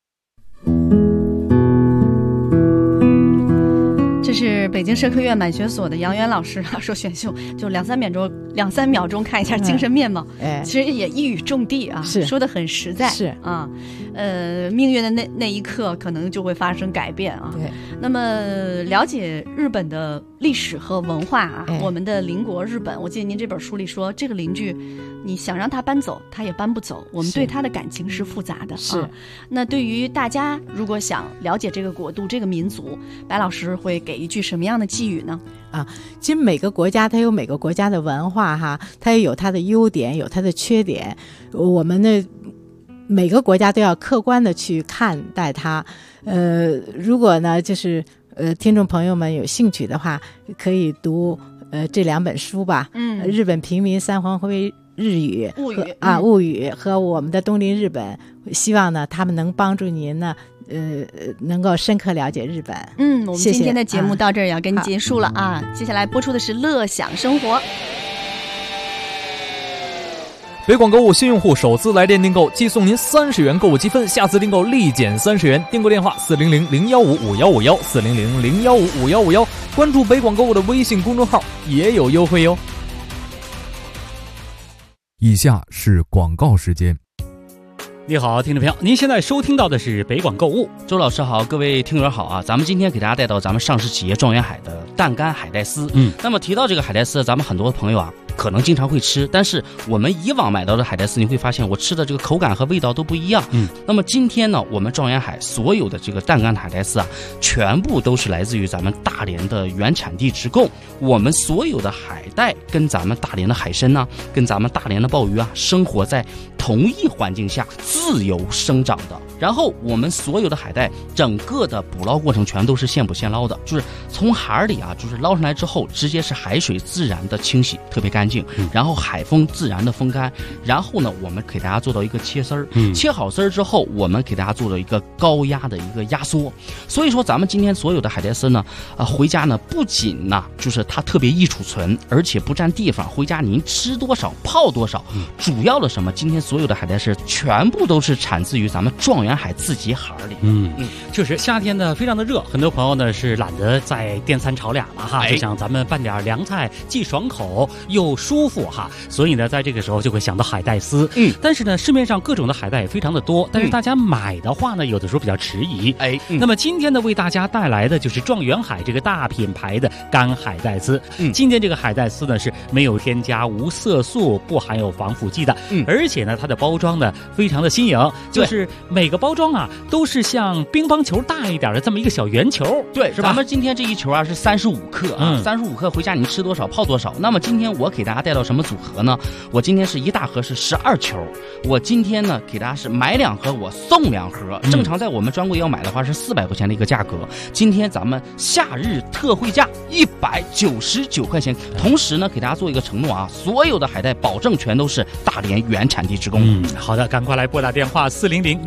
这是北京社科院满学所的杨元老师说选秀就2-3秒钟看一下精神面貌，其实也一语中的啊，说的很实在， 是啊，命运的那一刻可能就会发生改变啊。 对， 那么了解日本的历史和文化啊，我们的邻国日本，我记得您这本书里说，这个邻居你想让他搬走，他也搬不走，我们对他的感情是复杂的。 是， 那对于大家如果想了解这个国度、这个民族，白老师会给一句什么样的寄语呢？ 啊。其实每个国家它有每个国家的文化哈，它也有它的优点，有它的缺点。我们的每个国家都要客观的去看待它。如果呢，就是听众朋友们有兴趣的话，可以读这2本书吧。日本平民三皇辉日语物语和我们的东邻日本，希望呢他们能帮助您呢能够深刻了解日本。 我们今天的节目到这儿也要跟你结束了啊。接下来播出的是乐享生活。 北广购物新用户首次来电订购即送您30元购物积分，下次订购立减30元。订购电话400-015-5151，400-015-5151，关注北广购物的微信公众号也有优惠哟。 以下是广告时间。 你好，听众朋友，您现在收听到的是北广购物。 周老师好，各位听友好啊！咱们今天给大家带到咱们上市企业状元海的蛋干海带丝。那么提到这个海带丝，咱们很多朋友啊可能经常会吃，但是我们以往买到的海带丝，你会发现我吃的这个口感和味道都不一样。那么今天呢，我们状元海所有的这个蛋干海带丝啊，全部都是来自于咱们大连的原产地直供。我们所有的海带跟咱们大连的海参呢，跟咱们大连的鲍鱼啊，生活在同一环境下自由生长的。然后我们所有的海带，整个的捕捞过程全都是现捕现捞的，就是从海里啊，就是捞上来之后，直接是海水自然的清洗，特别干净，然后海风自然的风干，然后呢，我们给大家做到一个切丝儿，切好丝儿之后，我们给大家做到一个高压的一个压缩。所以说，咱们今天所有的海带丝呢，回家呢，不仅呢，就是它特别易储存，而且不占地方，回家您吃多少泡多少。主要的什么？今天所有的海带丝全部都是产自于咱们状元海自己海里。 确实夏天呢非常的热，很多朋友呢是懒得在电餐炒俩了哈，就想咱们拌点凉菜，既爽口又舒服哈，所以呢在这个时候就会想到海带丝。但是呢市面上各种的海带也非常的多，但是大家买的话呢有的时候比较迟疑。那么今天呢为大家带来的就是状元海这个大品牌的干海带丝。今天这个海带丝呢是没有添加，无色素，不含有防腐剂的，而且呢它的包装呢非常的新颖，就是每个包装啊都是像乒乓球大一点的这么一个小圆球。 对， 是吧？ 咱们今天这一球啊是35克啊，35克回家你吃多少泡多少。那么今天我给大家带到什么组合呢？我今天是一大盒是12球，我今天呢给大家是买2盒我送2盒，正常在我们专柜要买的话是400块钱的一个价格，今天咱们夏日特惠价199块钱。同时呢给大家做一个承诺啊，所有的海带保证全都是大连原产地直供。 好的，赶快来拨打电话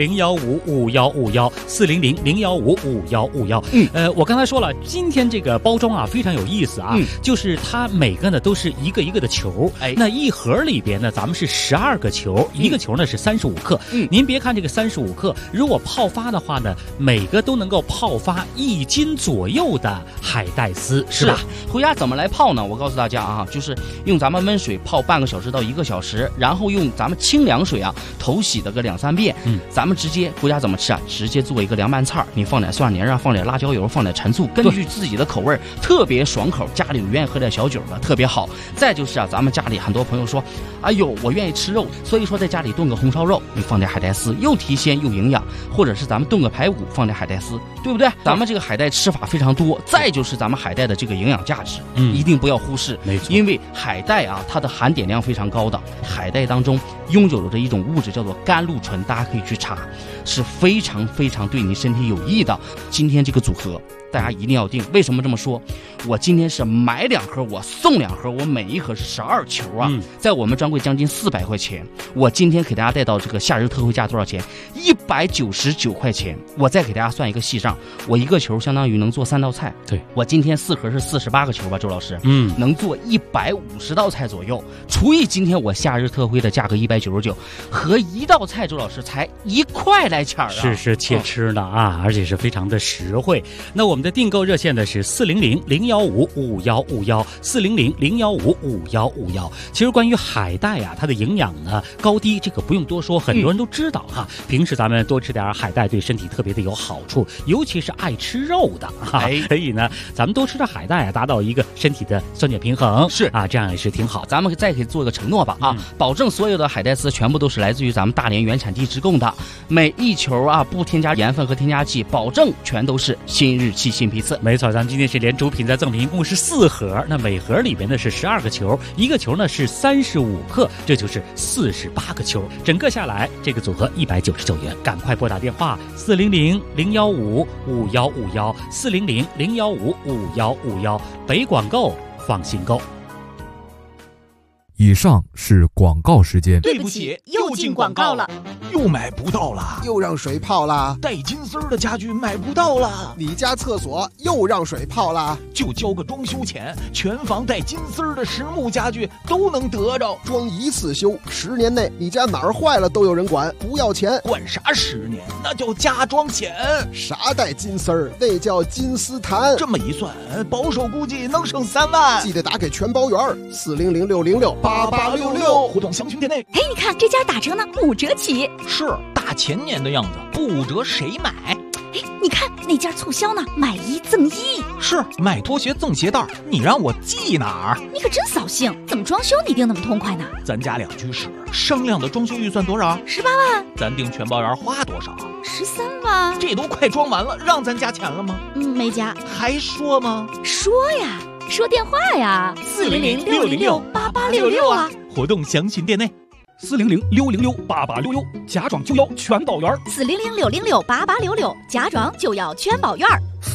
400-015-5151，400-015-5151。我刚才说了，今天这个包装啊非常有意思啊，就是它每个呢都是一个一个的球，那一盒里边呢咱们是12个球，一个球呢是35克。您别看这个35克，如果泡发的话呢，每个都能够泡发1斤左右的海带丝，是吧？ 回家怎么来泡呢？我告诉大家啊，就是用咱们温水泡半个小时到1个小时，然后用咱们清凉水啊头洗的个2-3遍。咱们直接回家怎么吃啊？直接做一个凉拌菜，你放点蒜泥啊，放点辣椒油，放点陈醋，根据自己的口味，特别爽口。家里有愿意喝点小酒的，特别好。再就是啊，咱们家里很多朋友说，哎呦，我愿意吃肉，所以说在家里炖个红烧肉，你放点海带丝，又提鲜又营养。或者是咱们炖个排骨，放点海带丝，对不对？咱们这个海带吃法非常多。再就是咱们海带的这个营养价值，一定不要忽视。 没错， 因为海带啊，它的含碘量非常高的，海带当中拥有着一种物质叫做甘露醇，大家可以去查，是非常非常对你身体有益的。今天这个组合大家一定要定。为什么这么说？我今天是买2盒我送2盒，我每一盒是12球啊，在我们专柜将近400块钱。我今天给大家带到这个夏日特惠价多少钱？199块钱。我再给大家算一个细账，我一个球相当于能做3道菜。 对， 我今天4盒是48个球吧，周老师，能做150道菜左右。除以今天我夏日特惠的价格199，和1道菜周老师才1块来钱啊！ 是切吃的啊，而且是非常的实惠。那我们的订购热线呢是400-015-5151，400-015-5151。其实关于海带啊，它的营养呢高低这个不用多说，很多人都知道哈。平时咱们多吃点海带对身体特别的有好处，尤其是爱吃肉的哈。所以呢，咱们多吃点海带啊，达到一个身体的酸碱平衡，是啊，这样也是挺好。 咱们再可以做一个承诺吧啊，保证所有的海带丝全部都是来自于咱们大连原产地直供的，每一球啊不添加盐分和添加剂，保证全都是新日期。 细心彼此。 没错，咱们今天是连主品再赠品，一共是4盒，那每盒里边呢是12个球，一个球呢是35克，这就是48个球，整个下来这个组合199元。赶快拨打电话400-015-5151，400-015-5151，北广购，放心购。 以上是广告时间。 对不起，又进广告了， 又买不到了， 又让水泡了， 带金丝的家具买不到了， 你家厕所又让水泡了， 就交个装修钱，全房带金丝的实木家具都能得着， 装一次修，10年内你家哪儿坏了都有人管，不要钱。 管啥10年？那叫加装钱。 啥带金丝儿？那叫金丝檀。 这么一算，保守估计能省3万。 记得打给全包圆，400-606-8866， 活动详询店内。 嘿，你看这家打折呢，5折起。 是大前年的样子，不5折谁买？ 哎，你看那家促销呢，买1赠1。 是买拖鞋赠鞋带，你让我记哪儿？ 你可真扫兴，怎么装修你定那么痛快呢？ 咱家2居室，商量的装修预算多少 ？18万。 咱订全包圆花多少 ？13万。 这都快装完了，让咱加钱了吗？ 没加。 还说吗？ 说呀，说电话呀，400-606-8866啊。 活动详询店内。 400-606-8866，家装就要全包圆。 400-606-8866，家装就要全包圆。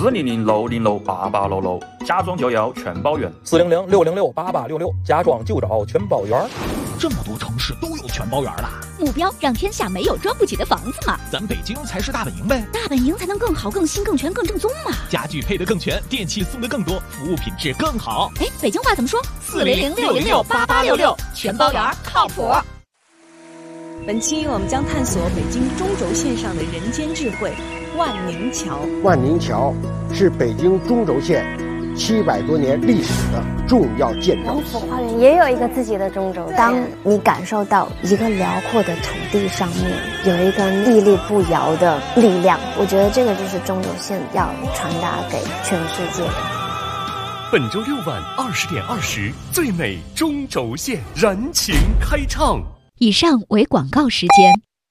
400-606-8866，家装就要全包圆。 400-606-8866，家装就找全包圆。 这么多城市都有全包圆了， 目标让天下没有装不起的房子嘛。 咱北京才是大本营呗， 大本营才能更好、更新、更全、更正宗嘛。 家具配得更全，电器送得更多，服务品质更好。 哎，北京话怎么说？400-606-8866，全包圆靠谱。 本期我们将探索北京中轴线上的人间智慧——万宁桥。 万宁桥是北京中轴线700多年历史的重要建筑。 王府花园也有一个自己的中轴线。当你感受到一个辽阔的土地上面有一个屹立不摇的力量，我觉得这个就是中轴线要传达给全世界的。 本周6晚20点20，最美中轴线燃情开唱。 以上为广告时间。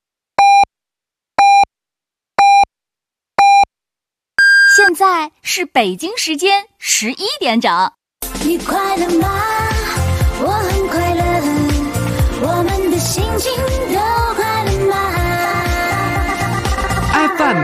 现在是北京时间11点整。 你快乐吗？我很快乐，我们的心情都快乐吗 ？FM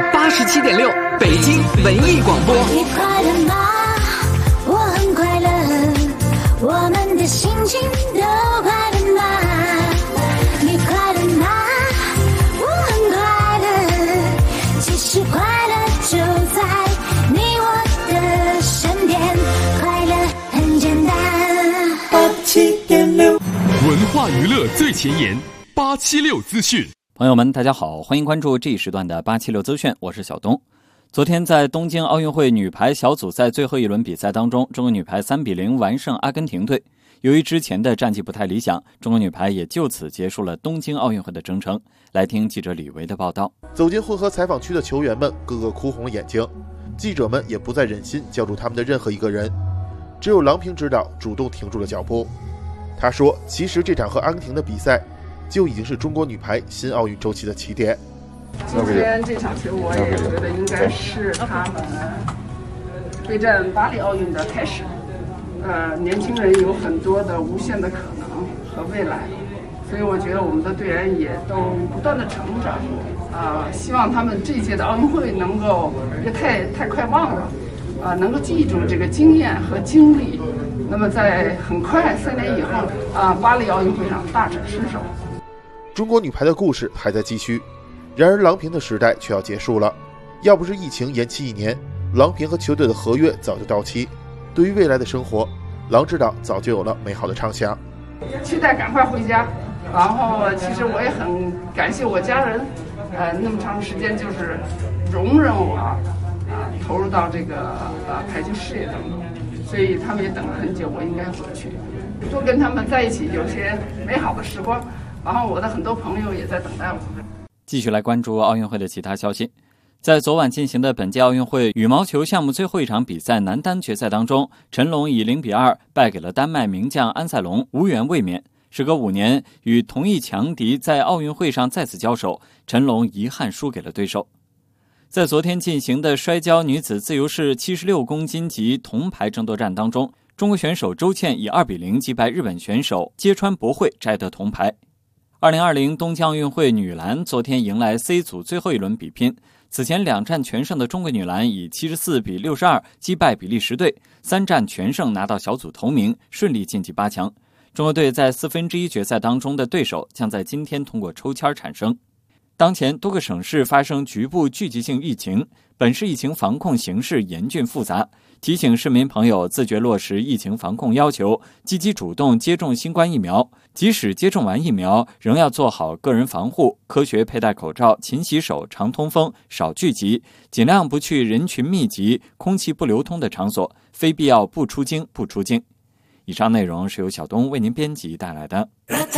87.6，北京文艺广播。 你快乐吗？我很快乐，我们的心情都快乐吗？你快乐吗？我很快乐，其实快乐就在你我的身边，快乐很简单。87.6， 文化娱乐最前沿，876资讯。 朋友们，大家好，欢迎关注这一时段的876资讯，我是小东。昨天在东京奥运会女排小组赛最后一轮比赛当中，中国女排3-0完胜阿根廷队。由于之前的战绩不太理想，中国女排也就此结束了东京奥运会的征程。来听记者李维的报道。 走进混合采访区的球员们个个哭红了眼睛，记者们也不再忍心叫住他们的任何一个人，只有郎平指导主动停住了脚步。他说，其实这场和阿根廷的比赛就已经是中国女排新奥运周期的起点。 今天这场球我也觉得应该是他们备战巴黎奥运的开始。年轻人有很多的无限的可能和未来，所以我觉得我们的队员也都不断的成长。希望他们这届的奥运会能够也太快忘了，能够记住这个经验和经历，那么在很快3年以后巴黎奥运会上大展身手。 中国女排的故事还在继续，然而郎平的时代却要结束了。要不是疫情延期1年，郎平和球队的合约早就到期。对于未来的生活，郎指导早就有了美好的畅想， 期待赶快回家。然后其实我也很感谢我家人，那么长时间就是容忍我投入到这个排球事业当中，所以他们也等了很久，我应该回去多跟他们在一起，有些美好的时光。然后我的很多朋友也在等待我。 继续来关注奥运会的其他消息。在昨晚进行的本届奥运会羽毛球项目最后一场比赛男单决赛当中，陈龙以0-2败给了丹麦名将安塞龙，无缘卫冕。时隔5年，与同一强敌在奥运会上再次交手，陈龙遗憾输给了对手。 在昨天进行的摔跤女子自由式76公斤级铜牌争夺战当中，中国选手周倩以2-0击败日本选手揭川博惠，摘得铜牌。2020东京奥运会女篮昨天迎来 C 组最后一轮比拼，此前2战全胜的中国女篮以74-62击败比利时队，3战全胜拿到小组头名，顺利晋级8强。中国队在1/4决赛当中的对手将在今天通过抽签产生。当前多个省市发生局部聚集性疫情，本市疫情防控形势严峻复杂，提醒市民朋友自觉落实疫情防控要求，积极主动接种新冠疫苗。即使接种完疫苗，仍要做好个人防护，科学佩戴口罩，勤洗手，常通风，少聚集，尽量不去人群密集、空气不流通的场所，非必要不出京。以上内容是由小东为您编辑带来的。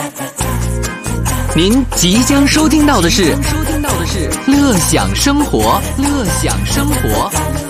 您即将收听到的是乐享生活。